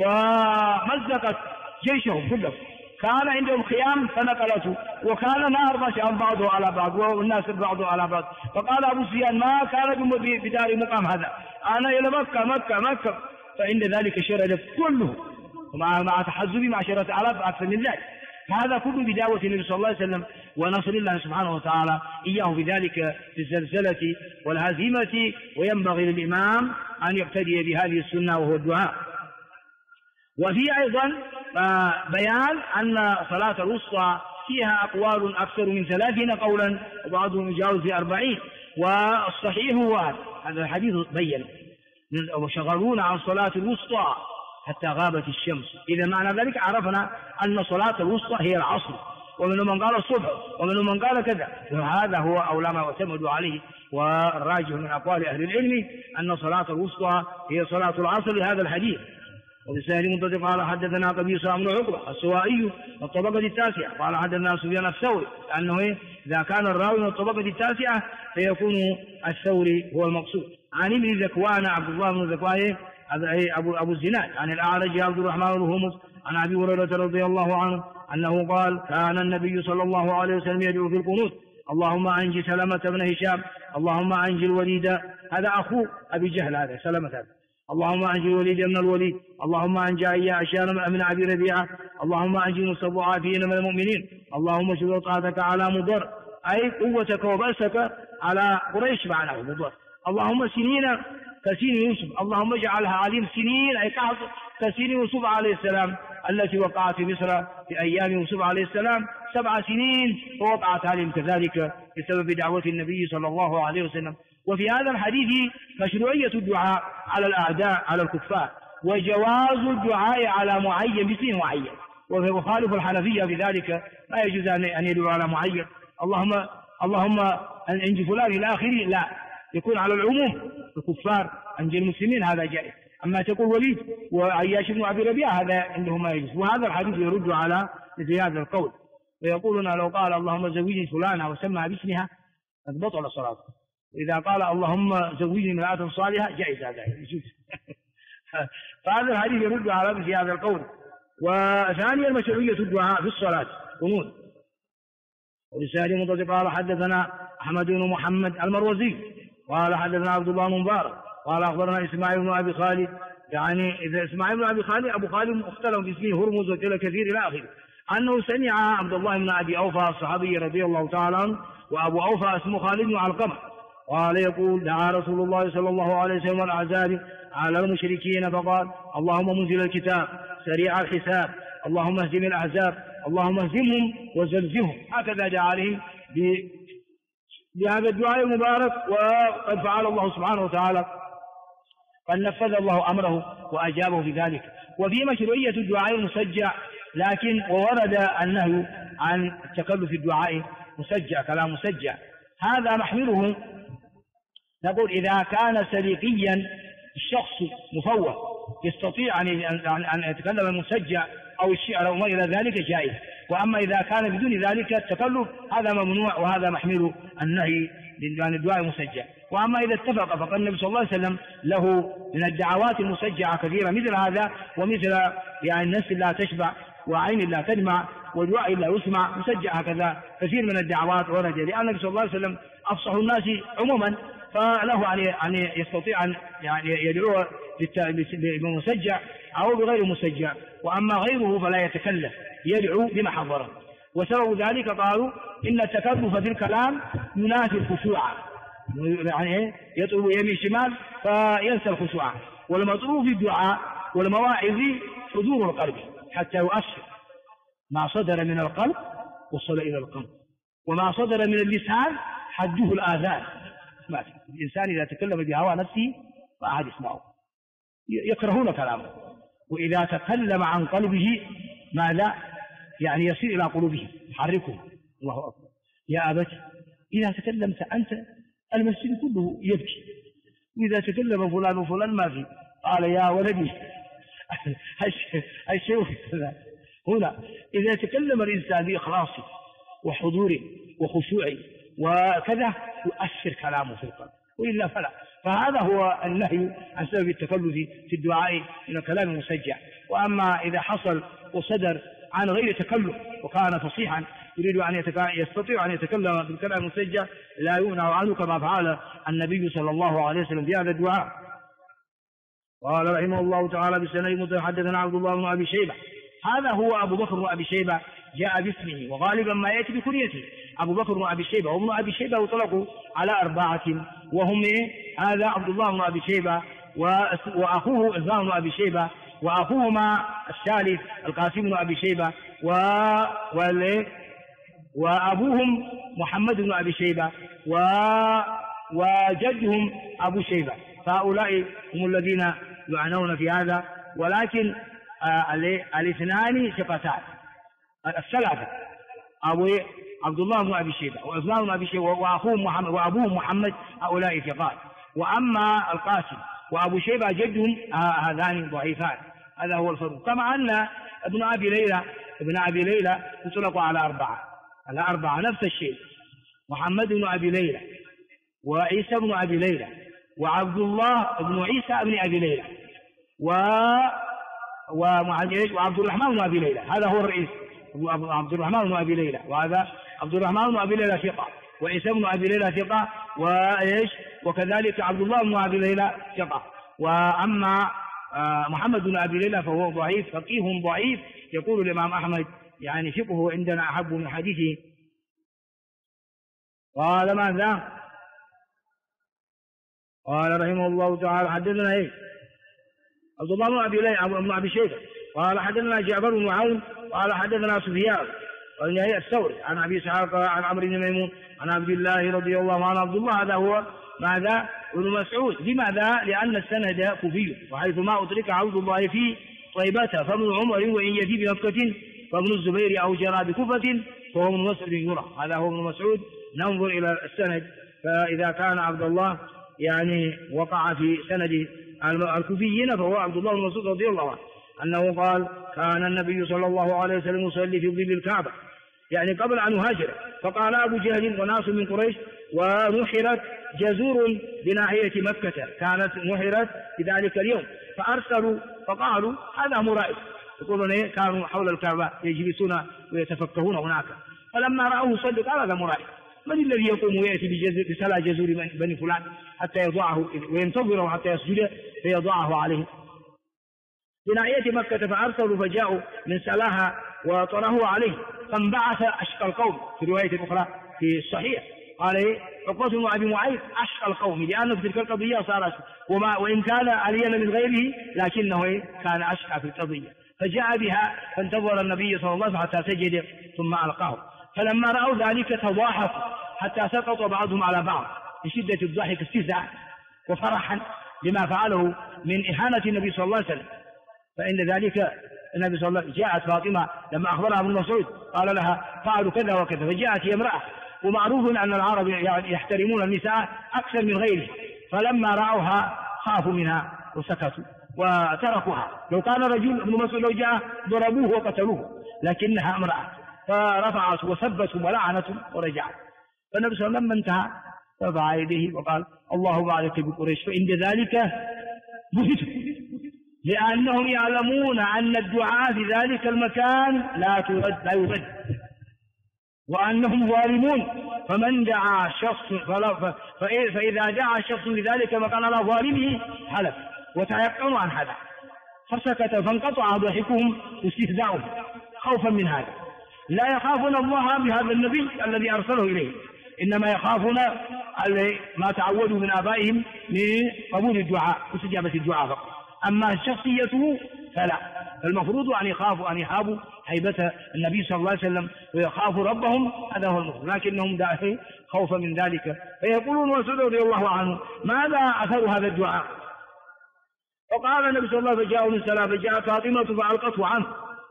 ومزقت جيشهم كلهم، كان عندهم خيام فنقلته، وكان نار ماشي بعضه على بعض والناس بعضه على بعض. فقال أبو سفيان ما كان بدار مقام هذا، أنا إلى مكة. فعند ذلك شردت كله مع تحزب 10,000 أكثر من ذلك. هذا كله بدعوة النبي صلى الله عليه وسلم ونصر الله سبحانه وتعالى إياه بذلك في الزلزلة والهزيمة. وينبغي للإمام أن يقتدي بهذه السنة وهو الدعاء. وفي أيضا بيان أن صلاة الوسطى فيها أقوال أكثر من 30 قولا وبعضهم يجاوز 40، والصحيح هو هذا الحديث بين وشغلون عن صلاة الوسطى حتى غابت الشمس. إذا معنى ذلك عرفنا أن صلاة الوسطى هي العصر، ومن من قال الصبح ومن من قال كذا، وهذا هو أولى ما اعتمد عليه والراجح من أقوال أهل العلم أن صلاة الوسطى هي صلاة العصر لهذا الحديث. وبسهل منتظر قال حدثنا قبيصة بن عقبة السوائي الطبقة التاسعة قال حدثنا سفيان الثوري، لأنه إذا كان الراوي من الطبقة التاسعة فيكون الثوري هو المقصود. عن ابن ذكوان عبد الله بن ذكوان أبو الزناد عن الأعرج عبد الرحمن بن هرمز عن أبي هريرة رضي الله عنه أنه قال كان النبي صلى الله عليه وسلم يدعو في القنوت اللهم أنجي سلمة بن هشام، اللهم أنجي الوليد، هذا أخو أبي جهل هذا سلمة هذا، اللهم أنجي الوليد من الوليد، اللهم أنجي عياشان من أبي ربيعة، اللهم أنجي المستضعفين من المؤمنين، اللهم شد طاعتك على مضر، أي قوتك وبأسك على قريش معناه مضر. اللهم سنين كسين يوسف، اللهم اجعلها عليم سنين أي كسين يوسف عليه السلام التي وقعت في مصر في أيام يوسف عليه السلام 7 سنين ووقعت عليهم كذلك بسبب دعوة النبي صلى الله عليه وسلم. وفي هذا الحديث مشروعية الدعاء على الأعداء على الكفار، وجواز الدعاء على معين باسم معين، وخالف الحنفية في ذلك، لا يجوز أن يدعو على معين، اللهم أنجي فلان إلى آخره، لا، يكون على العموم الكفار أنجي المسلمين، هذا جائز. أما تقول وليد وعياش بن أبي ربيعة هذا عندهم ما يجوز. وهذا الحديث يرد على مثل هذا القول، ويقولون لو قال اللهم زوجني فلانة وسمى باسمها قد بطل صلاته، إذا قال اللهم زوجني امرأة صالحة جائز، هذا يجوز. فهذا الحديث يرد على مثل هذا القول. وثانيا مشروعية الدعاء في الصلاة قنوت. ولسان متصل قال حدثنا أحمد بن محمد المروزي قال حدثنا عبد الله بن مبارك قال أخبرنا إسماعيل بن أبي خالد، يعني إذا إسماعيل بن أبي خالد أبو خالد مختلف في اسمه هرمز وكذا كثير إلى آخره، أنه سمع عبد الله بن أبي أوفى الصحابي رضي الله تعالى عنه، وأبو أوفى اسمه خالد بن علقمة، قال يقول دعا رسول الله صلى الله عليه وسلم الأحزاب على المشركين فقال اللهم منزل الكتاب سريع الحساب اللهم اهزم الأحزاب اللهم اهزمهم وزلزلهم، هكذا دعا عليهم بهذا الدعاء المبارك. وقد فعل الله سبحانه وتعالى، قد نفذ الله أمره وأجابه في ذلك. وفي مشروعية الدعاء المسجع، لكن وورد النهي عن التكلف في الدعاء مسجع، كلام مسجع، هذا محمله نقول إذا كان سليقيا الشخص مفوه يستطيع أن يتكلم المسجع أو الشعر أو ما إلى ذلك جائز. وأما إذا كان بدون ذلك التكلف هذا ممنوع، وهذا محمل النهي عن الدعاء المسجع. وأما إذا اتفق فقد النبي صلى الله عليه وسلم له من الدعوات المسجعة كثيرة مثل هذا، ومثل يعني نفس لا تشبع وعين لا تدمع ودعاء لا يسمع مسجع، هكذا كثير من الدعوات ورد، لأن النبي صلى الله عليه وسلم أفصح الناس عموما، فله أن يستطيع أن يعني يدعو بمسجع أو بغير مسجع. وأما غيره فلا يتكلف، يدعو بما حضره. وسبب ذلك قالوا إن التكلف في الكلام ينافي الخشوع، يعني يطلب يمين شمال فينسى الخشوع. والمطلوب في الدعاء والمواعظ حضور القلب حتى يؤثر، ما صدر من القلب وصل إلى القلب، وما صدر من اللسان حده الآذان. ما في الإنسان إذا تكلم بهوى نفسه ما أحد يسمعه، يكرهون كلامه. وإذا تكلم عن قلبه ماذا؟ يعني يصير إلى قلوبه يحركه. الله أكبر. يا أبت إذا تكلمت أنت المسجد كله يبكي، وإذا تكلم فلان وفلان ما في. قال يا ولدي الشيء هنا إذا تكلم الإنسان بإخلاصه وحضوره وخشوعه وكذا يؤثر كلامه في القلب، وإلا فلا. فهذا هو النهي عن سبب التكلف في الدعاء من الكلام المسجع. وأما إذا حصل وصدر عن غير تكلف وكان فصيحا يريد أن يستطيع أن يتكلم بالكلام المسجع لا يمنع عنه، كما فعل النبي صلى الله عليه وسلم في هذا الدعاء. قال رحمه الله تعالى بسنده حدثنا عبد الله بن أبي شيبة، هذا هو أبو بكر بن أبي شيبة جاء باسمه، وغالبا ما يأتي بكنيته أبو بكر بن أبي شيبة. وابن أبي شيبة يطلقوا على أربعة، وهم هذا عبد الله بن أبي شيبة وأخوه عثمان بن أبي شيبة، وأخوهما الثالث القاسم بن أبي شيبة، وأبوهم محمد بن أبي شيبة، وجدهم أبو شيبة. فهؤلاء هم الذين يعنون في هذا. ولكن الاثنان ثقتان، الثلاثة عبد الله بن أبي شيبة وعثمان بن أبي شيبة وأبوهم محمد هؤلاء ثقات. وأما القاسم وأبو شيبة جدهم هذان ضعيفان. هذا هو الفرق. كما أن ابن أبي ليلى يطلق على أربعة نفس الشيء، محمد بن أبي ليلى وعيسى بن أبي ليلى وعبد الله بن عيسى بن أبي ليلى وعبد الرحمن بن أبي ليلى. هذا هو الرئيس، عبد الرحمن بن أبي ليلى، وهذا عبد الرحمن بن أبي ليلى ثقة، وعيسى بن أبي ليلى ثقة، وكذلك عبد الله بن أبي ليلى ثقة. وأما محمد بن أبي ليلى فهو ضعيف، فقيه ضعيف. يقول الإمام أحمد يعني فقهه عندنا أحب من حديثه. قال ماذا؟ قال رحمه الله تعالى حدثنا عبد الله بن أبي ليلى بن أبي شيبة قال حدثنا جعفر بن عون قال حدثنا سفيان قال الثوري عن أبي إسحاق عن عمرو بن ميمون عن عبد الله رضي الله عنه. عبد الله هذا هو ماذا؟ ابن مسعود. لماذا؟ لأن السند كوفي، وحيث ما أدرك عبد الله في طيبته فابن عمر وإن يفي بمكة وابن الزبير أو جرى بكفة فهو من مسعود يرى. هذا هو ابن مسعود. ننظر إلى السند، فإذا كان عبد الله يعني وقع في سند الكوفيين فهو عبد الله بن مسعود رضي الله عنه أنه قال: كان النبي صلى الله عليه وسلم يصلي في ظل الكعبة، يعني قبل أن يهاجر. فقال أبو جهل وناس من قريش ونحرت جزور بناحية مكة، كانت نحرت في ذلك اليوم، فأرسلوا فقالوا: هذا مرائب. يقولون كانوا حول الكعبة يجلسون ويتفكهون هناك، فلما رأوه صدق قال: هذا مرائب. من الذي يقوم ويأتي بسلا جزور بني فلان حتى يضعه وينتظره حتى يسجد فيضعه عليه بناحية مكة؟ فأرسلوا فجاءوا من سلاها وطرحوا عليه، فانبعث أشقى القوم. في رواية أخرى في الصحيح قال عقبة بن أبي معيط: أشقى القوم، لأنه في تلك القضية صار وإن كان ألين من غيره لكنه كان أشقى في القضية. فجاء بها فانتظر النبي صلى الله عليه وسلم حتى سجد ثم ألقاه. فلما رأوا ذلك تضاحكوا حتى سقط بعضهم على بعض بشدة الضحك استهزاء وفرحا لما فعله من إهانة النبي صلى الله عليه وسلم. فإن ذلك النبي صلى الله عليه وسلم جاءت فاطمة لما أخبرها ابن مسعود قال لها: فعلوا كذا وكذا. فجاءت هي امرأة، ومعروف أن العرب يحترمون النساء أكثر من غيره، فلما رأوها خافوا منها وسكتوا وتركوها. لو كان رجل ابن مسعود لو جاء ضربوه وقتلوه، لكنها امرأة فرفعت وسبتهم ولعنتهم ورجعت. فالنبي صلى الله عليه وسلم لما انتهى رفع يديه وقال: اللهم عليك بقريش. فعند ذلك بهتوا، لأنهم يعلمون أن الدعاء في ذلك المكان لا يرد، وأنهم ظالمون. فمن دعا شخص فإذا دعا شخص في ذلك المكان على ظالمه حلف، وتيقنوا عن هذا. فسكت فانقطع ضحكهم واستهزاؤهم خوفا من هذا. لا يخافون الله بهذا النبي الذي أرسله إليه، إنما يخافون ما تعودوا من آبائهم من قبول الدعاء واستجابة الدعاء فقط. أما شخصيته فلا، فالمفروض أن يخافوا هيبة النبي صلى الله عليه وسلم ويخافوا ربهم، هذا هو المفروض، لكنهم داعين خوفا من ذلك. فيقولون مسعود رضي الله عنه: ماذا أثر هذا الدعاء؟ فقال النبي صلى الله عليه وسلم: فجاءوا من سلام، فجاءت فاطمة فألقته عنه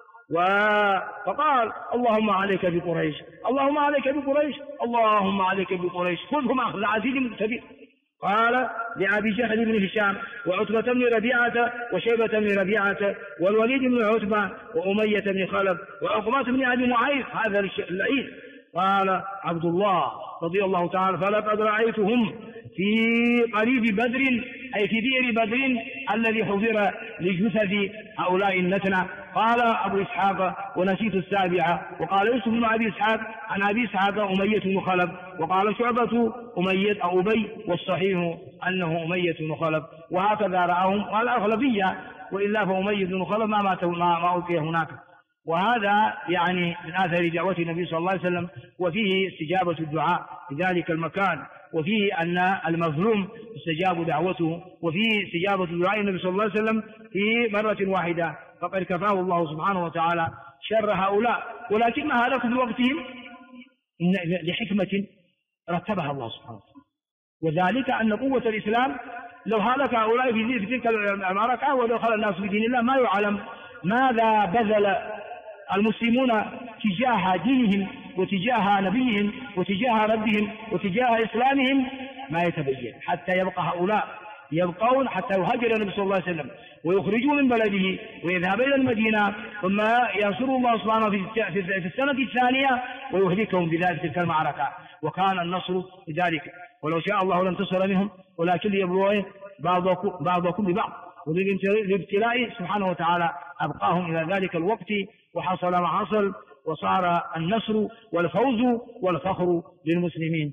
فقال: اللهم عليك بقريش، اللهم عليك بقريش، اللهم عليك بقريش، خذهم أخذ عزيز مقتدر. قال لأبي جهل بن هشام وعتبة بن ربيعة وشيبة بن ربيعة والوليد بن عتبة وأمية بن خلف وعقبة بن أبي معيط هذا اللعين. قال عبد الله رضي الله تعالى: فلقد رأيتهم في قريب بدر، أي في بئر بدر الذي حضر لجثث هؤلاء النتنة. قال أبو إسحاق: ونسيت السابعة. وقال يوسف بن أبي إسحاق عن أبي إسحاق أمية بن خلف. وقال شعبة أمية أو أبي، والصحيح أنه أمية بن خلف. وهكذا رأهم قال الأغلبية، وإلا فأمية بن خلف ما ألقي هناك. وهذا يعني من آثار دعوة النبي صلى الله عليه وسلم، وفيه استجابة الدعاء في ذلك المكان، وفيه أن المظلوم استجاب دعوته، وفيه استجابة دعاء النبي صلى الله عليه وسلم في مرة واحدة، فقد كفاه الله سبحانه وتعالى شر هؤلاء. ولكن ما هلكوا في وقتهم لحكمة رتبها الله سبحانه وتعالى، وذلك أن قوة الإسلام لو هلك هؤلاء في تلك المعركة ودخل الناس في دين الله ما يعلم ماذا بذل المسلمون تجاه دينهم وتجاه نبيهم وتجاه ربهم وتجاه إسلامهم، ما يتبين حتى يبقى هؤلاء يبقون حتى يهاجر النبي صلى الله عليه وسلم ويخرجوا من بلده ويذهب إلى المدينة، ثم ينصر الله سبحانه في السنة الثانية ويهلكهم بذلك تلك المعركة. وكان النصر بذلك، ولو شاء الله لانتصر منهم، ولكن ليبلوا بعضكم ببعض، وللابتلاء سبحانه وتعالى أبقاهم إلى ذلك الوقت، وحصل ما حصل، وصار النصر والفوز والفخر للمسلمين.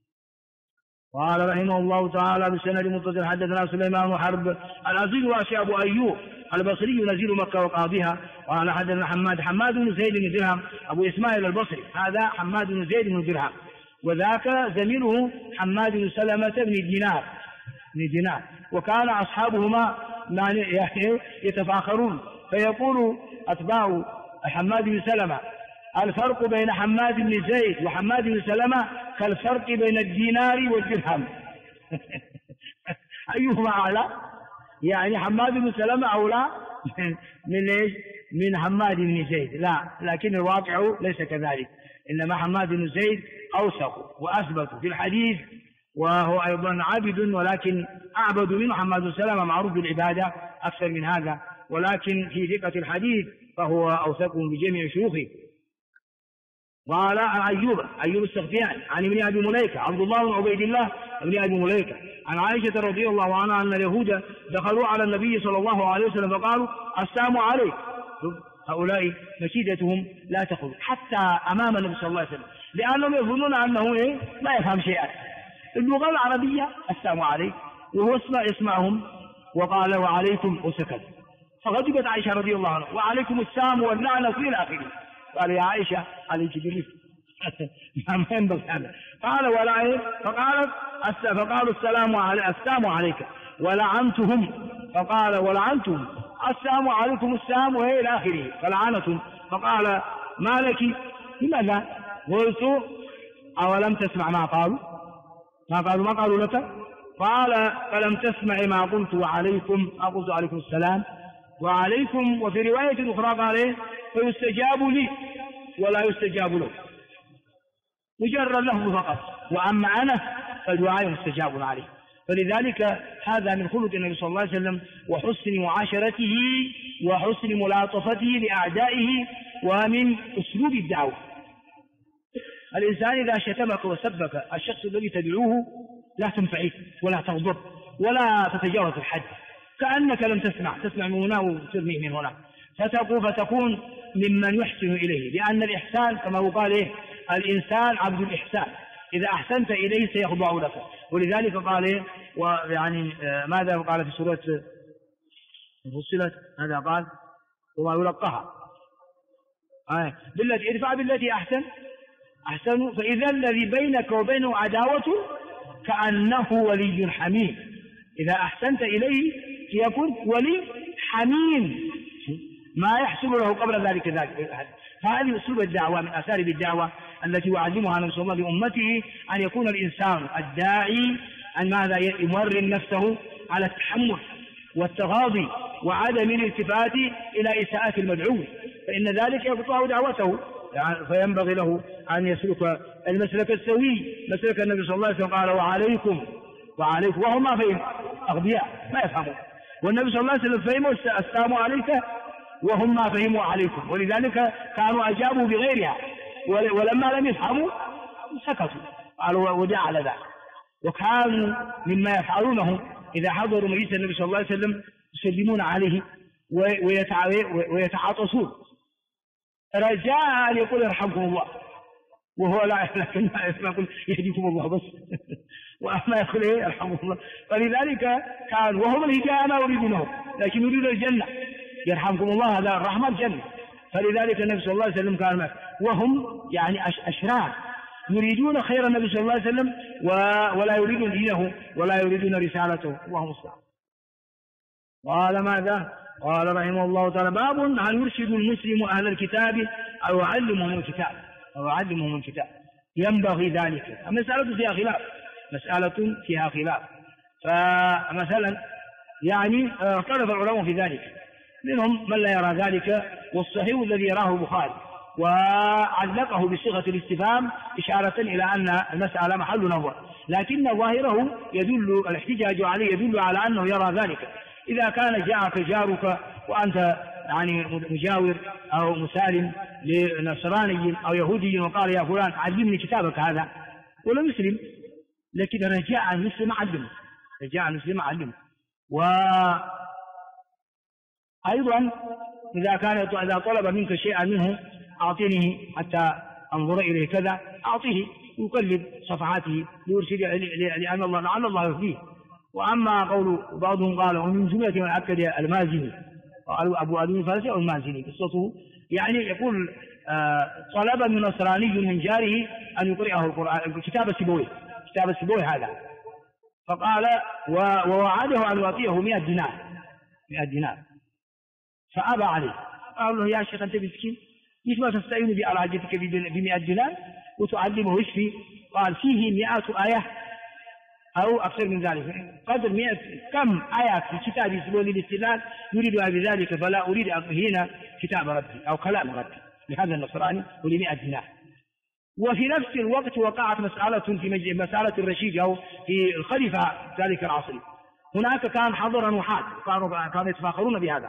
قال رحمه الله تعالى بسند متصل: حدثنا سليمان بن حرب العزيز واشي أبو أيوب البصري نزيل مكة وقاضيها. قال حدثنا حماد بن زيد بن درهم أبو إسماعيل البصري، هذا حماد بن زيد بن درهم، وذاك زميله حماد بن سلمة بن دينار، وكان أصحابهما يتفاخرون، فيقول أتباع حماد بن سلمة: الفرق بين حماد بن زيد وحماد بن سلمة كالفرق بين الدينار والدرهم. أيهما أعلى؟ يعني حماد بن سلمة أولى من من حماد بن زيد، لا، لكن الواقع ليس كذلك، إنما حماد بن زيد أوثق وأثبت في الحديث، وهو أيضا عابد، ولكن أعبد منه حماد بن سلمة، معروف بالعبادة أكثر من هذا، ولكن في ثقة الحديث فهو أوثقهم بجميع شيوخه. قال عن أيوب السختياني عن ابن أبي مليكة عبد الله بن عبيد الله ابن أبي مليكة عن عائشة رضي الله عنها أن اليهود دخلوا على النبي صلى الله عليه وسلم فقالوا السلام عليك. هؤلاء مكيدتهم لا تخرج حتى أمام النبي صلى الله عليه وسلم، لأنهم يظنون أنه لا يفهم شيئا. اللغة العربية السلام عليك، وهو يسمعهم وقال وعليكم وسكت. فغضبت عائشة رضي الله عنها وعليكم السلام واللعنة إلى آخره. قال يا عائشة عليك بالرفق ما ينبغي هذا. قال ولا فقالوا السلام عليك ولعنتهم، فقال ولعنتهم السلام عليكم السلام وإلى آخره، فلعنتهم. فقال ما لك لماذا؟ قلت أولم تسمع ما قالوا لك؟ قال فلم تسمع ما قلت وعليكم، قلت عليكم السلام وعليكم. وفي رواية أخرى قال فيستجاب لي ولا يستجاب له، مجرد له فقط، وأما أنا فدعائي مستجاب عليه. فلذلك هذا من خلق النبي صلى الله عليه وسلم وحسن معاشرته وحسن ملاطفته لأعدائه، ومن أسلوب الدعوة. الإنسان إذا شتمك وسبك الشخص الذي تدعوه لا تنفعل ولا تغضب ولا تتجاوز الحد، كأنك لم تسمع من هنا وترميه من هنا، فتكون ممن يحسن إليه، لأن الإحسان كما قال الإنسان عبد الإحسان، إذا أحسنت إليه سيخضع لك. ولذلك قال ويعني ماذا قال في سورة فصلت؟ ماذا قال؟ وما يلقاها ادفع بالتي أحسن فإذا الذي بينك وبينه عداوة كأنه ولي حميم. إذا أحسنت إليه يكون ولي حميم، ما يحصل له قبل ذلك. فهذه أسلوب الدعوة من أساليب الدعوة التي يعلمها النبي صلى الله عليه وسلم لأمته، أن يكون الإنسان الداعي أن ماذا يمرن نفسه على التحمل والتغاضي وعدم الالتفات إلى إساءة المدعو، فإن ذلك يقطع دعوته. فينبغي له أن يسلك المسلك السوي، مسلك النبي صلى الله عليه وسلم. قال وعليكم وهم ما فهم أغبياء ما يفهمون، والنبي صلى الله عليه وسلم فهموا السلام عليك وهم ما فهموا عليكم، ولذلك كانوا أجابوا بغيرها، ولما لم يفهموا سكتوا قالوا ودع على ذلك. وكانوا مما يفعلونه إذا حضروا مجلس النبي صلى الله عليه وسلم يسلمون عليه ويتعاطسون رجاء أن يقول يرحمكم الله، وهو لا، لكن ما يقول يهديكم الله بس وأما يقول يرحمكم الله. فلذلك كان وهم الهداية ما يريدونه، لكن يريدون الجنة. يرحمكم الله هذا الرحمة الجنة. فلذلك النبي صلى الله عليه وسلم كان وهم يعني أشرار يريدون خير النبي صلى الله عليه وسلم ولا يريدون دينه ولا يريدون رسالته، وهم الصلاة. قال ماذا؟ قال رحمه الله تعالى باب هل يرشد المسلم أهل الكتاب أو يعلمهم الكتاب ينبغي ذلك. مسألة فيها خلاف. فمثلا يعني اختلف العلماء في ذلك، منهم من لا يرى ذلك، والصحيح الذي يراه البخاري وعلقه بصيغة الاستفهام إشارة إلى أن المسألة محل نظر، لكن ظاهره يدل الاحتجاج عليه يدل على أنه يرى ذلك. إذا كان جاءك جارك وأنت يعني مجاور أو مسالم لنصراني أو يهودي وقال يا فلان علمني كتابك هذا، ولم يسلم، لكن رجاء أن يسلم علمه. وأيضا إذا طلب منك شيئا منه أعطينه حتى أنظر إليه كذا، أعطيه يقلب صفحاته ليرشد لأن الله لعل الله يهديه. وأما قول بعضهم قال ومن جملة من أكد المازني، قالوا أبو أدم الفارسي أو المازني قصته، يعني يقول طلب من نصراني من جاره أن يقرأه القرآن كتاب السبوي هذا، فقال ووعده أن يعطيه 100 دينار فأبى عليه. قال له يا شيخ أنت مسكين، كيف ما تستعين على حاجتك ب100 دينار وتعلمه يشفي؟ قال فيه 100 آية أو أكثر من ذلك، قدر 100 كم آيات في الكتاب يسبون للاستدلال يريد بذلك، فلا أريد هنا كتاب ربي أو كلام ربي لهذا النصراني ول100 دينار. وفي نفس الوقت وقعت مسألة في مسألة الرشيد أو في الخليفة ذلك العصر، هناك كان حضرا وحاد كانوا يتفاخرون بهذا،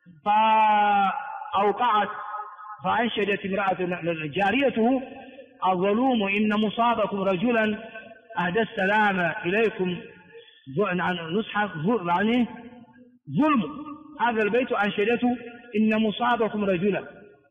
فأوقعت فأنشدت امرأة جاريته: الظلوم إن مصابكم رجلا أهدى السلام إليكم نصحا يعني ظلم. هذا البيت أنشدته إن مصابكم رجلا،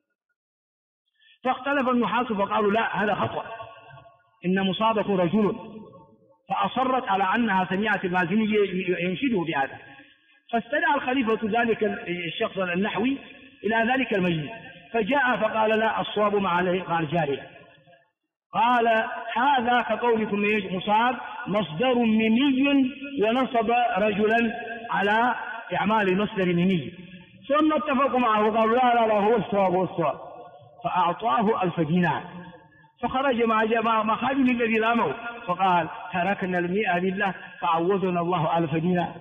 فاختلف النحاة فقالوا لا هذا خطأ، إن مصابكم رجل، فأصرت على أنها سمعت المازني ينشده بهذا، فاستدعى الخليفة ذلك الشخص النحوي إلى ذلك المجلس، فجاء فقال لا الصواب ما عليه، قال جارية. قال هذا كقولكم مصاب مصدر ميمي ونصب رجلا على إعمال مصدر ميمي، ثم اتفقوا معه وقالوا لا هو الصواب هو الصواب، فأعطاه 1000 دينار، فخرج مع خادم الذي لامه فقال تركنا 100 لله فعوضنا الله 1000 دينار.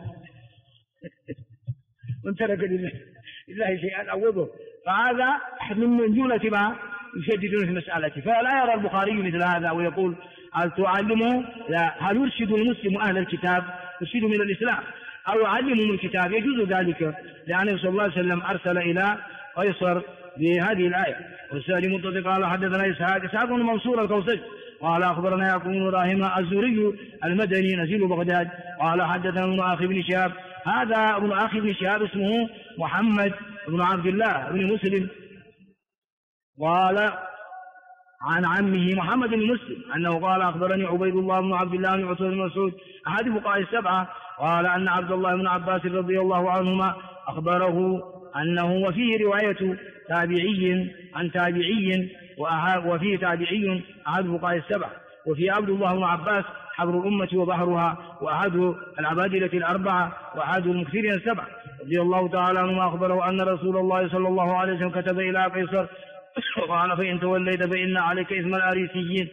من ترك لله شيئا عوضه، فهذا من جملة ما يشددون في مسألته. فلا يرى البخاري مثل هذا ويقول هل تعلمه؟ لا، هل يرشد المسلم أهل الكتاب يرشد من الإسلام أو يعلمهم الكتاب؟ يجوز ذلك، لأنه صلى الله عليه وسلم أرسل إلى قيصر بهذه الآية. والسائل مطلق قال حدثنا إسحاق بن منصور الكوسج قال أخبرنا يعقوب بن إبراهيم الزهري المدني نزيل بغداد قال حدثنا ابن أخي بن شهاب، هذا ابن أخي بن شهاب اسمه محمد بن عبد الله بن مسلم، قال عن عمه محمد بن مسلم أنه قال أخبرني عبيد الله بن عبد الله بن عتبة بن مسعود أحد فقهاء السبعة، قال أن عبد الله بن عباس رضي الله عنهما أخبره أنه، وفيه رواية تابعي عن تابعي وفيه تابعي أحد فقهاء السبعة، وفي عبد الله بن عباس حبر الأمة وبحرها وأحد العبادلة الأربعة وأحد المكثرين السبعة رضي الله تعالى عنهما أخبره أن رسول الله صلى الله عليه وسلم كتب إلى قيصر قال فإن توليت فإن عليك اسم الآريسيين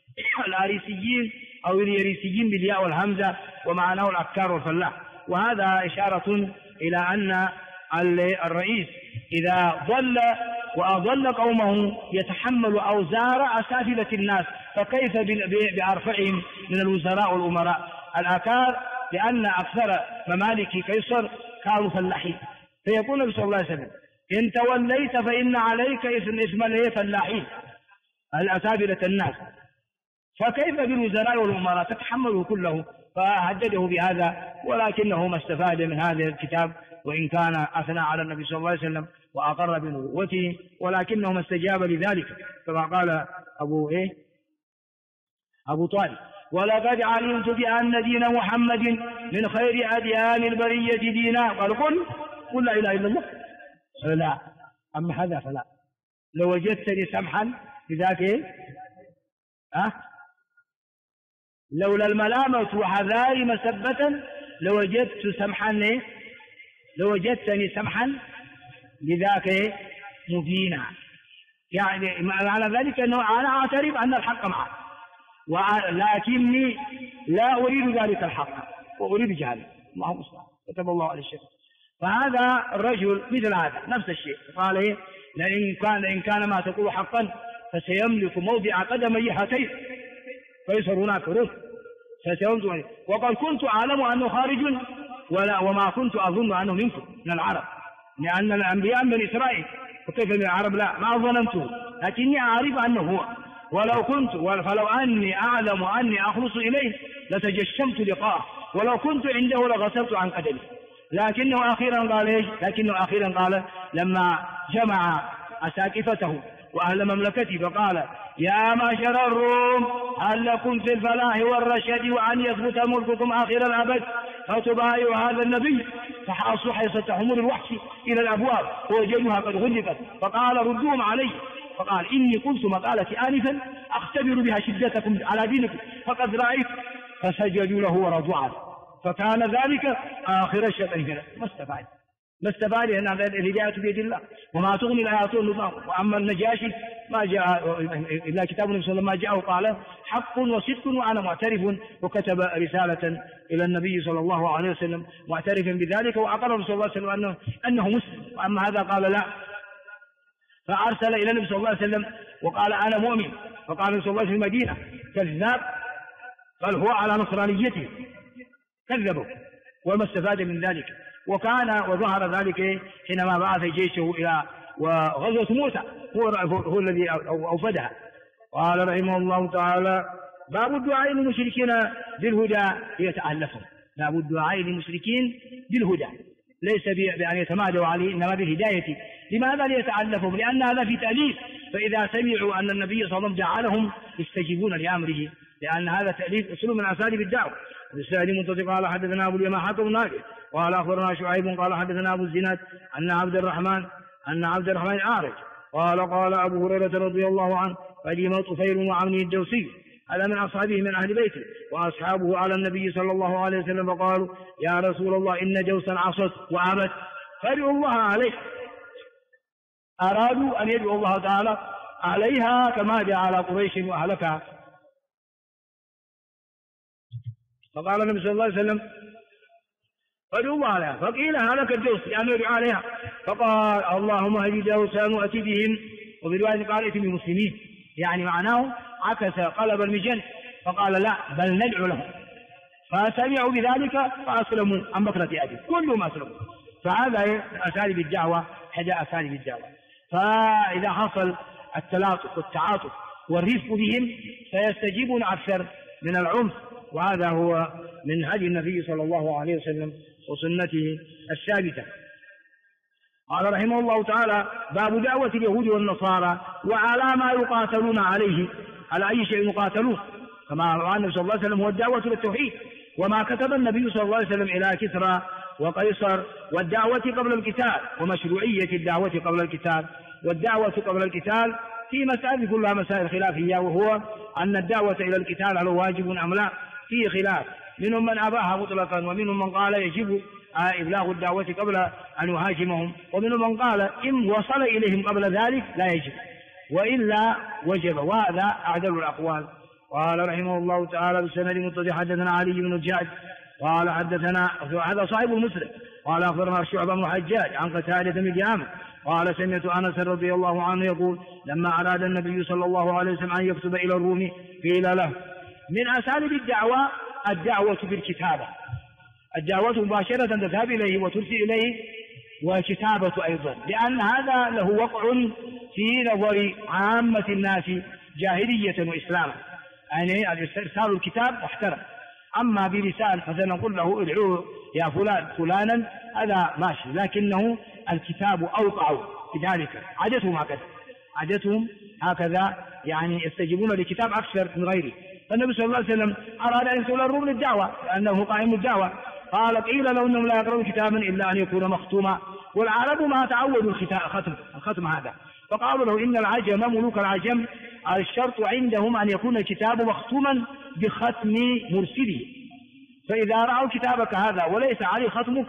أو اليريسيين بالياء والهمزة ومعناه الأفكار والفلاح. وهذا إشارة إلى أن الرئيس إذا ضل وأضل قومه يتحمل أوزار أسافلة الناس، فكيف بأرفعهم من الوزراء والأمراء الآكار، لأن أكثر ممالك قيصر كانوا فلاحين. فيقول النبي صلى الله عليه وسلم إن توليت فإن عليك اسم الفلاحين الأسافلة الناس، فكيف بالوزراء والأمراء تتحمله كله؟ فهدده بهذا، ولكنه ما استفاد من هذا الكتاب، وإن كان أثنى على النبي صلى الله عليه وسلم وأقر بنبوته، ولكنه ما استجاب لذلك كما قال أبو طالب ولقد علمت بأن دين محمد من خير أديان البرية دينا. قال قل لا إله إلا الله. لا، أما هذا فلا. لو وجدتني سمحا بذاك لولا الملامة وحذاري مسبة لوجدتني سمحا بذاك مبينا. يعني معنى ذلك أنه أنا أعترف أن الحق معه، ولكني لا أريد ذلك الحق وأريد جهله. الله المستعان، كتب الله على الشيء. فهذا الرجل مثل هذا نفس الشيء، قال إن كان ما تقول حقا فسيملك موضع قدمي هاتين، فيصير هناك رزق فسيملك. وقد كنت أعلم أنه خارج وما كنت أظن أنه منكم من العرب، لأن الأنبياء من إسرائيل، وكيف من العرب؟ لا، ما ظننته، لكني أعرف أنه هو. فلو أني أعلم أني أخلص إليه لتجشمت لقاءه، ولو كنت عنده لغسلت عن قدمي. لكنه أخيرا قال لما جمع أساقفته وأهل مملكته فقال يا معشر الروم هل لكم في الفلاح والرشد وأن يثبت ملككم آخر الأبد فتبايعوا هذا النبي؟ فحاصوا حيصة حمر الوحش إلى الأبواب ووجدوها قد غلقت، فقال ردوهم علي. فقال إني قلت مقالتي آنفا أختبر بها شدتكم على دينكم فقد رأيت، فسجدوا له ورضوا عنه. فكان ذلك آخر الشيء، ما استفاد. ما استفاد أن الهداية بيد الله، وما تغني الآيات والنظام. وأما النجاشي ما جاء إلا كتاب النبي صلى الله عليه وسلم، ما جاءه قال حق وصدق وأنا معترف، وكتب رسالة إلى النبي صلى الله عليه وسلم معترفا بذلك، وأقر صلى الله عليه وسلم أنه مسلم. وأما هذا قال لا، فأرسل إلى النبي صلى الله عليه وسلم وقال أنا مؤمن، فقال النبي صلى الله عليه وسلم في المدينة كذاب، قال هو على نصرانيته، كذبه وما استفاد من ذلك. وظهر ذلك حينما بعث جيشه إلى وغزوة موسى، هو الذي أوفدها. قال رحمه الله تعالى: باب الدعاء للمشركين بالهدى ليتألفهم. باب الدعاء للمشركين بالهدى، ليس بأن يتمادوا عليه، إنما بالهداية. لماذا ليتألفهم؟ لأن هذا في تأليف، فإذا سمعوا أن النبي صلى الله عليه وسلم دعا لهم يستجيبون لأمره، لأن هذا تأليف أسلوب من أساليب الدعوة. بالسند متصل قال حدثنا أبو اليمان حاتم نافع قال أخبرنا شعيب قال حدثنا أبو الزناد أن عبد الرحمن أعرج قال أبو هريرة رضي الله عنه: قدم طفيل وعمني الدوسي، هذا من أصحابه من أهل بيته، وأصحابه على النبي صلى الله عليه وسلم، فقالوا: يا رسول الله إن دوسا عصت وأبت فادعوا الله عليه. أرادوا أن يدعوا الله تعالى عليها كما دعا على قريش وأهلكها. فقال النبي صلى الله عليه وسلم: فادعوا الله عليها. فقيل: هلك الدوس لأنه يدعو عليها. فقال: اللهم اهد دوسا وأتي بهم. وفي رواية قال: ائت بالمسلمين، يعني معناه عكس قلب المجن، فقال: لا بل ندعو لهم. فسمعوا بذلك فأسلموا عن بكرة أبي، كلهم أسلموا. فهذا أساليب الدعوة، إحدى أساليب الدعوة. فإذا حصل التلاطف والتعاطف والرفق بهم سيستجيبون أكثر من العنف، وهذا هو من هدي النبي صلى الله عليه وسلم وسنته الثابتة. قال رحمه الله تعالى: باب دعوة اليهود والنصارى وعلى ما يقاتلون عليه، على أي شيء يقاتلون، كما قال النبي صلى الله عليه وسلم هو الدعوة للتوحيد، وما كتب النبي صلى الله عليه وسلم إلى كسرى وقيصر، والدعوة قبل القتال، ومشروعية الدعوة قبل القتال. والدعوة قبل القتال في مسائل كلها مسائل خلافية، وهو أن الدعوة إلى القتال هل واجب أم لا، فيه خلاف، منهم من أباها مطلقا، ومنهم من قال يجب إبلاغ الدعوة قبل أن يهاجمهم، ومنهم من قال إن وصل إليهم قبل ذلك لا يجب، وإلا وجب، وهذا أعدل الأقوال. قال رحمه الله تعالى: بالسند متصل حدثنا علي بن الجعد قال حدثنا، هذا صاحب المسلم، قال أخبرنا شعبة بن الحجاج عن قتادة بن دعامة قال: سمعت أنس رضي الله عنه يقول: لما أراد النبي صلى الله عليه وسلم أن يكتب إلى الروم قيل له: من أساليب الدعوة بالكتابة، الدعوة مباشرة تذهب إليه وترسل إليه، وكتابة أيضا، لأن هذا له وقع في نظر عامة الناس جاهلية وإسلاما، يعني إرسال الكتاب محترم. أما بلسان مثلا نقول له ادعوه يا فلانا، هذا ماشي، لكنه الكتاب أوقع في ذلك، عادتهم هكذا، يعني يستجيبون لكتاب أكثر من غيره. فالنبي صلى الله عليه وسلم أراد أن يرسل الروم للدعوة لأنه قائم الدعوة، قال: قيل له إنهم لا يقرؤون كتابا إلا أن يكون مختوما، والعرب ما تعودوا الختم هذا، فقالوا له: إن العجم ملوك العجم الشرط عندهم أن يكون الكتاب مختوما بختم مرسله، فإذا رأوا كتابك هذا وليس عليه ختمك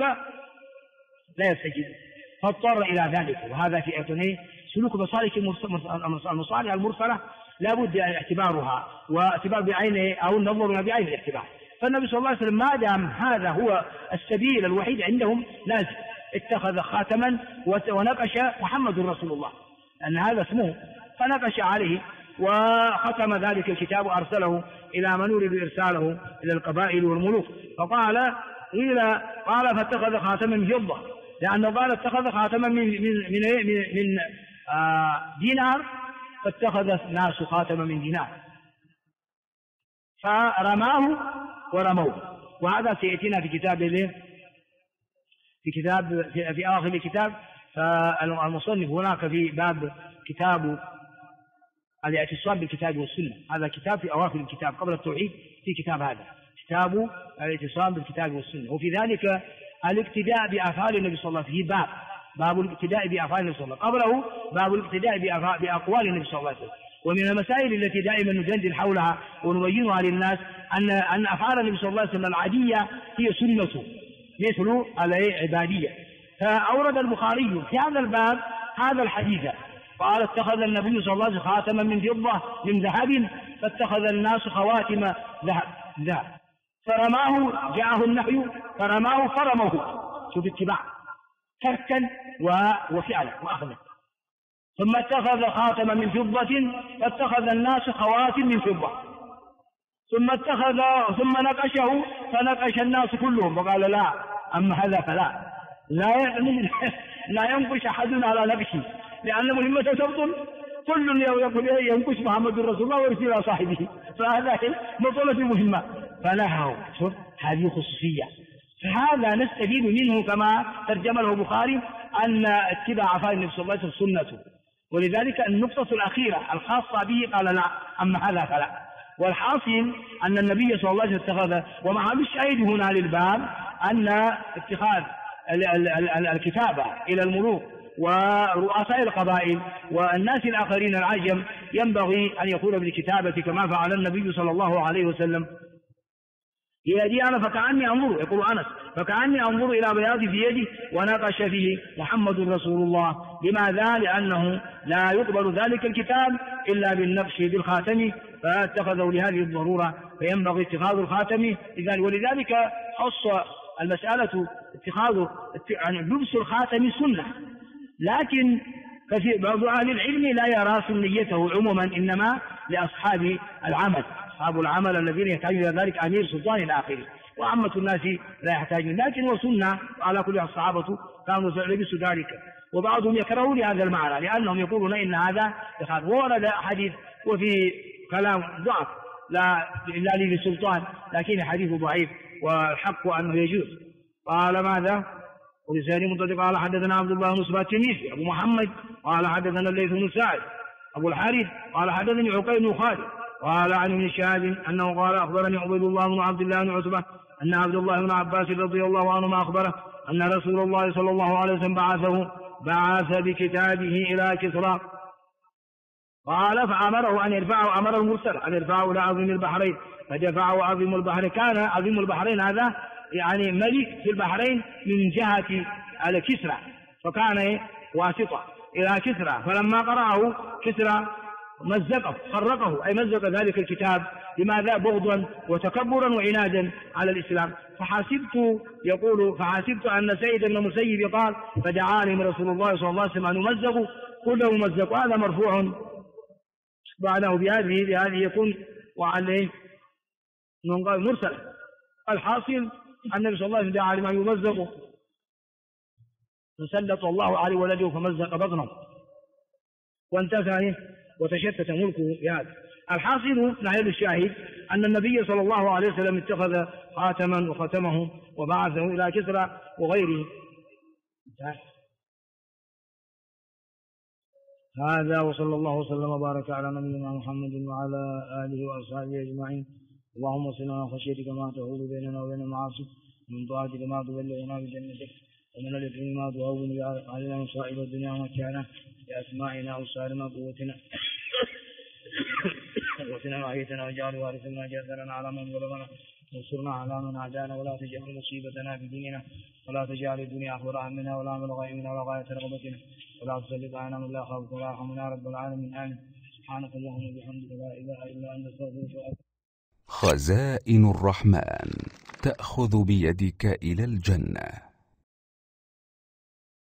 لا يستجيب، فاضطر إلى ذلك. وهذا في أثناء سلوك مصالح المصالح المرسلة لا بد أن اعتبارها، واعتبار بعينه أو النظر بعين الاعتبار. فالنبي صلى الله عليه وسلم ما دام هذا هو السبيل الوحيد عندهم لازم، اتخذ خاتما ونقش محمد رسول الله، لأن هذا اسمه، فنقش عليه وختم ذلك الكتاب وأرسله إلى من يريد إرساله إلى القبائل والملوك. فقال فاتخذ خاتما من فضة، لأنه قال اتخذ خاتما من دينار، فاتخذ الناس خاتما من دينار، فرماه ورموه. وهذا سيأتينا في آخر الكتاب. فالمصنف هناك في باب كتاب الاعتصام بالكتاب والسنة، هذا كتاب في أواخر الكتاب قبل التوحيد، في كتاب هذا كتاب الاعتصام بالكتاب والسنة، وفي ذلك الاقتداء بأفعال النبي صلى الله عليه وسلم، في باب الاقتداء بأفعال النبي صلى الله عليه وسلم، قبله باب الاقتداء بأقوال النبي صلى الله عليه وسلم. ومن المسائل التي دائما ندندن حولها ونبينها للناس أن أفعال النبي صلى الله عليه وسلم العادية هي سنته مثل العبادية، فأورد البخاري في هذا الباب هذا الحديث، قال اتخذ النبي صلى الله عليه وسلم خاتما من فضة من ذهب فاتخذ الناس خواتم ذهب فرماه، جاءه النهي فرماه فرموه، شوف اتباع تركا وفعلا وأخذا. ثم اتخذ خاتما من فضة فاتخذ الناس خواتم من فضة، ثم نقشه فنقش الناس كلهم، وقال لا أما هذا فلا لا ينقش أحد على نقشه، لأن مهمة تبطل، كل يقول ينقش محمد رسول الله ويرسل إلى صاحبه، فهذا مطلة المهمة فنهوا. شوف هذه خصوصية، فهذا نستفيد منه كما ترجم له البخاري أن اتباع أفعال النبي صلى الله عليه وسلم سنته، ولذلك النقطة الأخيرة الخاصة به قال لا أما هذا فلا. والحاصل أن النبي صلى الله عليه وسلم اتخذ، ومع الشاهد هنا للباب أن اتخاذ الكتابة إلى الملوك ورؤساء القبائل والناس الآخرين العجم ينبغي أن يكون بالكتابة كما فعل النبي صلى الله عليه وسلم. إلى دي أنا فكأني أنظر، يقول أنس فكأني أنظر إلى بياض في يدي ونقش فيه محمد رسول الله. لماذا؟ لأنه لا يقبل ذلك الكتاب إلا بالنقش بالخاتم، فاتخذوا لهذه الضرورة فينبغي اتخاذ الخاتم. ولذلك خص المسألة اتخاذ يعني لبس الخاتم سنة، لكن بعض أهل العلم لا يرى سنيته عموما، إنما لأصحاب العمل، أصحاب العمل الذين يحتاجون إلى ذلك أمير سلطان الآخر، وعامة الناس لا يحتاجون، لكن وسنة على كل الصحابة كانوا لبسوا ذلك. وبعضهم يكرهوا لهذا المعنى لأنهم يقولون إن هذا يخاف، ورد حديث وفي كلام ضعف لا للسلطان، لكن حديث ضعيف والحق أنه يجوز. قال ماذا؟ ولساني منطلق. قال حدثنا عبد الله بن صباح التنيسي أبو محمد قال حدثنا الليث بن سعد أبو الحارث قال حدثني عقيل بن خالد قال عن ابن شهاب أنه قال أخبرني عبيد الله بن عبد الله بن عتبة أن عبد الله بن عباس رضي الله عنهما أخبره أن رسول الله صلى الله عليه وسلم بعث بكتابه إلى كسرى، قال فأمره أن يرفعه، أمره المرسل أن يرفعه إلى عظيم البحرين فدفعه عظيم البحرين. كان عظيم البحرين هذا يعني ملك في البحرين من جهة كسرى، فكان واسطة إلى كسرى، فلما قرأه كسرى مزقه خرقه، أي مزق ذلك الكتاب. لماذا؟ بغضا وتكبرا وعنادا على الإسلام. فحسبت أن سيد بن المسيب قال فدعاني رسول الله صلى الله عليه وسلم أن يمزقوا كله مزق. هذا مرفوع بعده بهذه يكون وعليه مرسل. الحاصل النبي صلى الله عليه وسلم دعا لما يمزق فسلط الله عليه ولده فمزق بطنه وانتهى وتشتت ملكه بهذا. الحاصل نحن الشاهد أن النبي صلى الله عليه وسلم اتخذ خاتما وختمه وبعثه إلى كسرى وغيره. هذا وصلى الله وسلم وبارك على نبينا محمد وعلى آله وأصحابه أجمعين. اللهم صل على خشيتك ما تحول بيننا وبين المعاصي، من طاعتك ما تبلغنا بجنتك، ومن اليقين ما تهون علينا مصائب الدنيا ومتعنا بأسماعنا وأبصارنا وقوتنا وحيتنا واجعل وارثنا جاثرنا على من ظلمنا وانصرنا على من عادانا، ولا تجعل مصيبتنا في ديننا، ولا تجعل الدنيا أكبر همنا ولا مبلغ علمنا ولا غاية رغبتنا، ولا تسلط علينا من لا يخافك ولا يرحمنا يا رب العالمين. آمين. سبحانك اللهم وبحمدك لا إله إلا أنت أستغفرك. خزائن الرحمن تأخذ بيدك إلى الجنة.